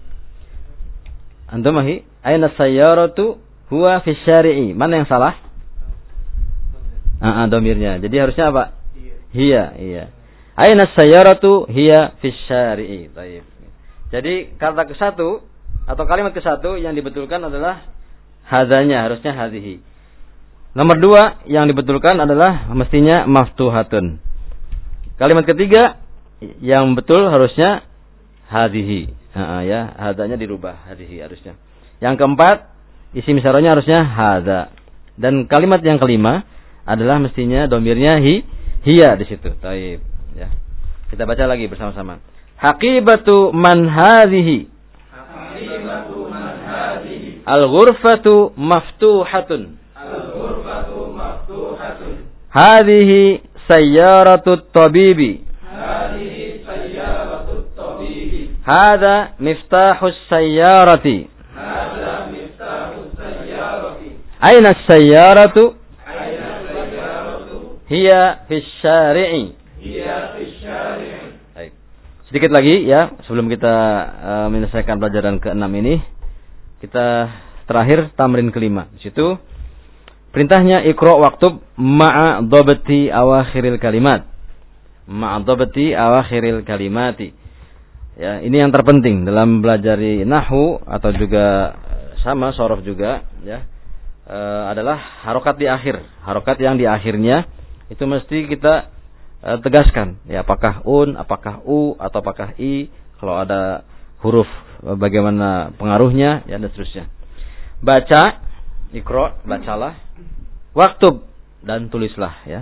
Antum mahi? Aina sayyaratu huwa fi syari'i. Mana yang salah? Ah, ah, domirnya. Jadi harusnya apa? Hiya, iya. Aina sayyaratu hiya fi syari'i. Baik. Jadi kata ke satu atau kalimat ke satu yang dibetulkan adalah hadzanya, harusnya hadhihi. Nomor dua yang dibetulkan adalah mestinya maftuhatun. Kalimat ketiga yang betul harusnya hadhihi. Ha, ya, hadzanya dirubah, hadhihi harusnya. Yang keempat, isim isyarahnya harusnya hadza. Dan kalimat yang kelima adalah mestinya domirnya hi, hiya di situ. Baik, ya. Kita baca lagi bersama-sama. Haqibatu man hadhihi. Haqibatu man hadhihi. Al-ghurfatu maftuhatun. Al-ghurfatu maftuhatun. Hadhihi sayyaratut tabibi. Hadhihi sayyaratut tabibi. Hadha miftahus sayyarati. Hadha miftahus sayyarati. Aina as-sayyaratu? Aina as-sayyaratu? Hiya fis syari'i. Hiya fis syari'i. Baik. Sedikit lagi ya sebelum kita uh, menyelesaikan pelajaran keenam ini. Kita terakhir tamrin kelima. Di situ perintahnya iqra waktub ma'a dhabti awakhiril kalimat. Ma'a dhabti awakhiril kalimati. Ya, ini yang terpenting dalam belajar nahwu atau juga sama sorof juga ya. E, adalah harokat di akhir. Harokat yang di akhirnya itu mesti kita e, tegaskan. Ya, apakah un, apakah u atau apakah i, kalau ada huruf bagaimana pengaruhnya ya dan seterusnya. Baca, iqra, bacalah. Waktub dan tulislah ya.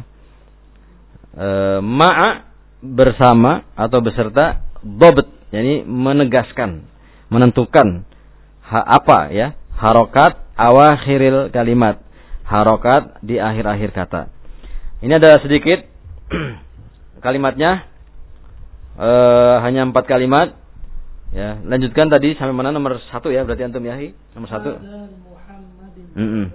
E, ma'a bersama atau beserta dhabt, yani menegaskan, menentukan ha, apa ya? Harokat awakhiril kalimat. Harokat di akhir-akhir kata. Ini ada sedikit kalimatnya e, hanya empat kalimat. Ya, lanjutkan tadi sampai mana nomor satu ya, berarti antum yahi nomor satu. Mm-mm.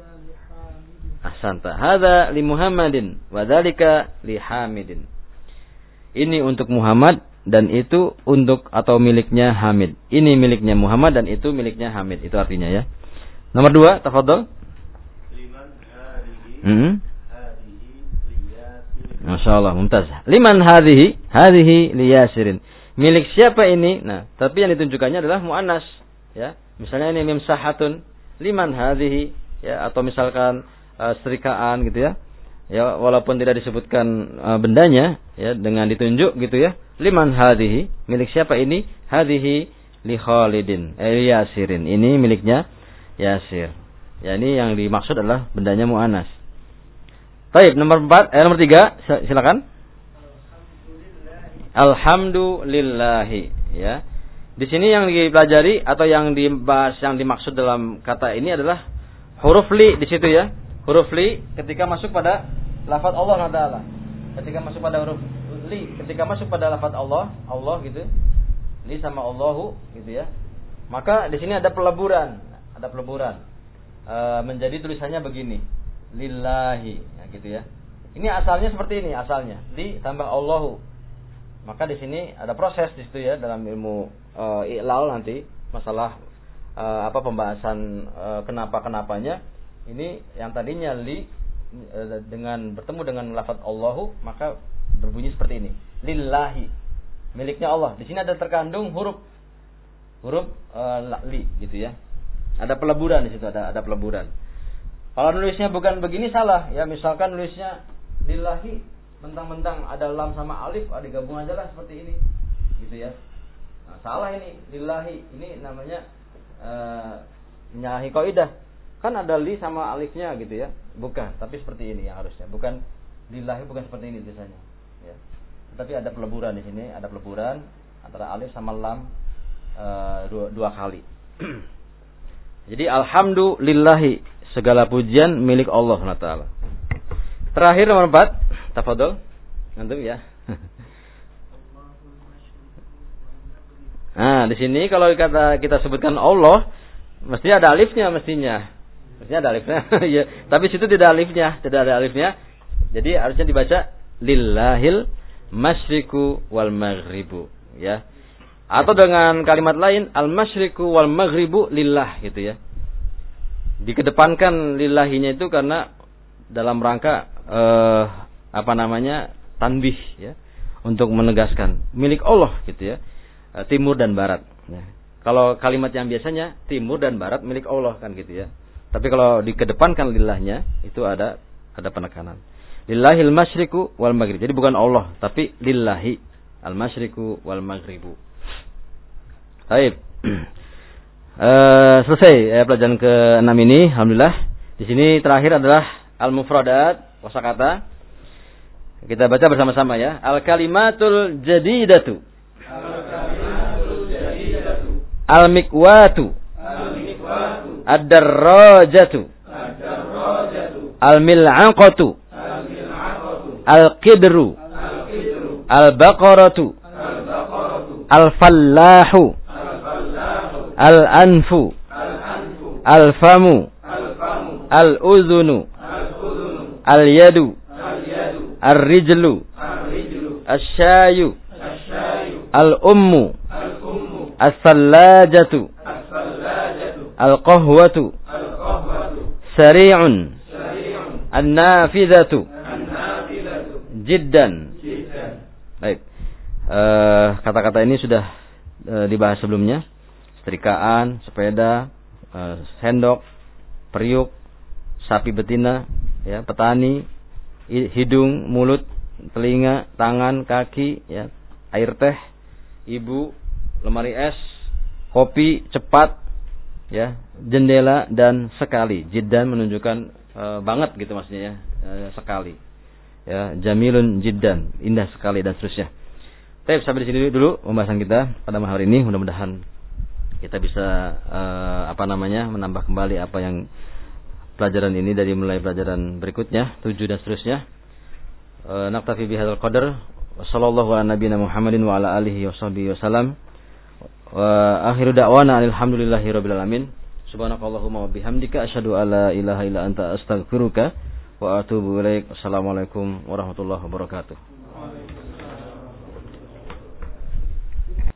Ahsanta. Hadza li Muhammadin wa dzalika li Hamidin. Ini untuk Muhammad dan itu untuk atau miliknya Hamid. Ini miliknya Muhammad dan itu miliknya Hamid. Itu artinya ya. Nomor dua, tafadhol. Liman hadhihi. Mm-hmm. Hadhihi liyasirin. Masyaallah, mumtaz. Liman hadhihi? Hadhihi liyasirin. Milik siapa ini? Nah, tapi yang ditunjukkannya adalah muannas, ya. Misalnya ini mimsahatun, liman hadhihi, ya, atau misalkan uh, setrikaan gitu ya. ya walaupun tidak disebutkan uh, bendanya ya dengan ditunjuk gitu ya. Liman hadhihi, milik siapa ini? Hadhihi li Khalidin, eh Yasirin. Ini miliknya Yasir. Ya ini yang dimaksud adalah bendanya muannas. Baik, nomor empat, eh, nomor tiga, silakan. Alhamdulillahi, ya. Di sini yang dipelajari atau yang dibahas, yang dimaksud dalam kata ini adalah huruf li di situ ya. Huruf li ketika masuk pada lafaz Allah Taala. Ketika masuk pada huruf li, ketika masuk pada lafaz Allah, Allah gitu. Li sama Allahu gitu ya. Maka di sini ada peleburan, ada peleburan. E, menjadi tulisannya begini. Lillahi, ya, gitu ya. Ini asalnya seperti ini, asalnya li tambah Allahu. Maka di sini ada proses di situ ya dalam ilmu e, i'lal nanti masalah e, apa pembahasan e, kenapa-kenapanya. Ini yang tadinya li e, dengan bertemu dengan lafaz Allahu maka berbunyi seperti ini. Lillahi, miliknya Allah. Di sini ada terkandung huruf huruf e, li gitu ya. Ada peleburan di situ, ada ada peleburan. Kalau nulisnya bukan begini salah ya, misalkan nulisnya lillahi mentang-mentang ada lam sama alif, ada gabung aja lah seperti ini. Gitu ya. Nah, salah ini, lillahi. Ini namanya eh menyalahi kaidah. Kan ada li sama alifnya gitu ya. Bukan, tapi seperti ini yang harusnya. Bukan lillahi, bukan seperti ini biasanya, ya. Tapi ada peleburan di sini, ada peleburan antara alif sama lam eh, dua, dua kali. Jadi alhamdulillahi, segala pujian milik Allah subhanahu wa taala. Terakhir nomor empat, tafadhol. Antum ya. Nah, di sini kalau kata kita sebutkan Allah, mesti ada alifnya mestinya. Mestinya ada alifnya. Ya, tapi situ tidak ada alifnya, tidak ada alifnya. Jadi harusnya dibaca lillahil masyriqu wal maghribu, ya. Atau dengan kalimat lain, al-masyriqu wal maghribu lillah gitu ya. Dikedepankan lillahinya itu karena dalam rangka eh, apa namanya? Tanbih ya. Untuk menegaskan milik Allah gitu ya. Eh, timur dan barat ya. Kalau kalimat yang biasanya timur dan barat milik Allah kan gitu ya. Tapi kalau dikedepankan lillahnya itu ada ada penekanan. Lillahil masyriqu wal maghrib. Jadi bukan Allah, tapi lillahi al-masyriqu wal maghribu. Baik. Uh, selesai ya, pelajaran ke enam ini, alhamdulillah. Di sini terakhir adalah al-mufradat, kosakata. Kita baca bersama-sama ya. Al-kalimatul jadidatu. Al-kalimatul jadidatu. Al-mikwatu. Al-mikwatu. Ad-darrajatu. Ad-darrajatu. Al-mil'aqatu. Al-mil'aqatu. Al-qidru. Al-qidru. Al-baqaratu. Al-fallahu. Al-fallahu. Al-anfu. Al-anfu. Al-famu. Al-famu. Al-udhunu. Al-udhunu. Al-yadu. Al-yadu. Ar-rijlu. Ar-rijlu. Asy-syayu. Asy-syayu. Al-ummu. Al-ummu. As-sallajatu. As-sallajatu. Al-qahwatu. Al-qahwatu. Sari'un. Sari'un. An-nafidhatu. An-nafidhatu. Jiddan. Jiddan. Baik. Uh, kata-kata ini sudah uh, dibahas sebelumnya. Setrikaan, sepeda, uh, sendok, periuk, sapi betina, ya, petani, hidung, mulut, telinga, tangan, kaki, ya, air teh, ibu, lemari es, kopi, cepat, ya, jendela dan sekali. Jiddan menunjukkan uh, banget gitu maksudnya ya, uh, sekali. Ya, jamilun jiddan, indah sekali dan seterusnya. Baik, sampai di sini dulu pembahasan kita pada malam hari ini. Mudah-mudahan kita bisa uh, apa namanya menambah kembali apa yang pelajaran ini dari mulai pelajaran berikutnya, tujuh dan seterusnya. Uh, Naktafi bihadzal qadar. Wassallallahu ala nabiyina Muhammadin wa ala alihi washabihi wasallam. Wa akhiru da'wana alhamdulillahi rabbil alamin. Subhanakallahumma wa bihamdika asyhadu alla ilaha illa anta astaghfiruka wa atubu ilaik. Wassalamualaikum warahmatullahi wabarakatuh.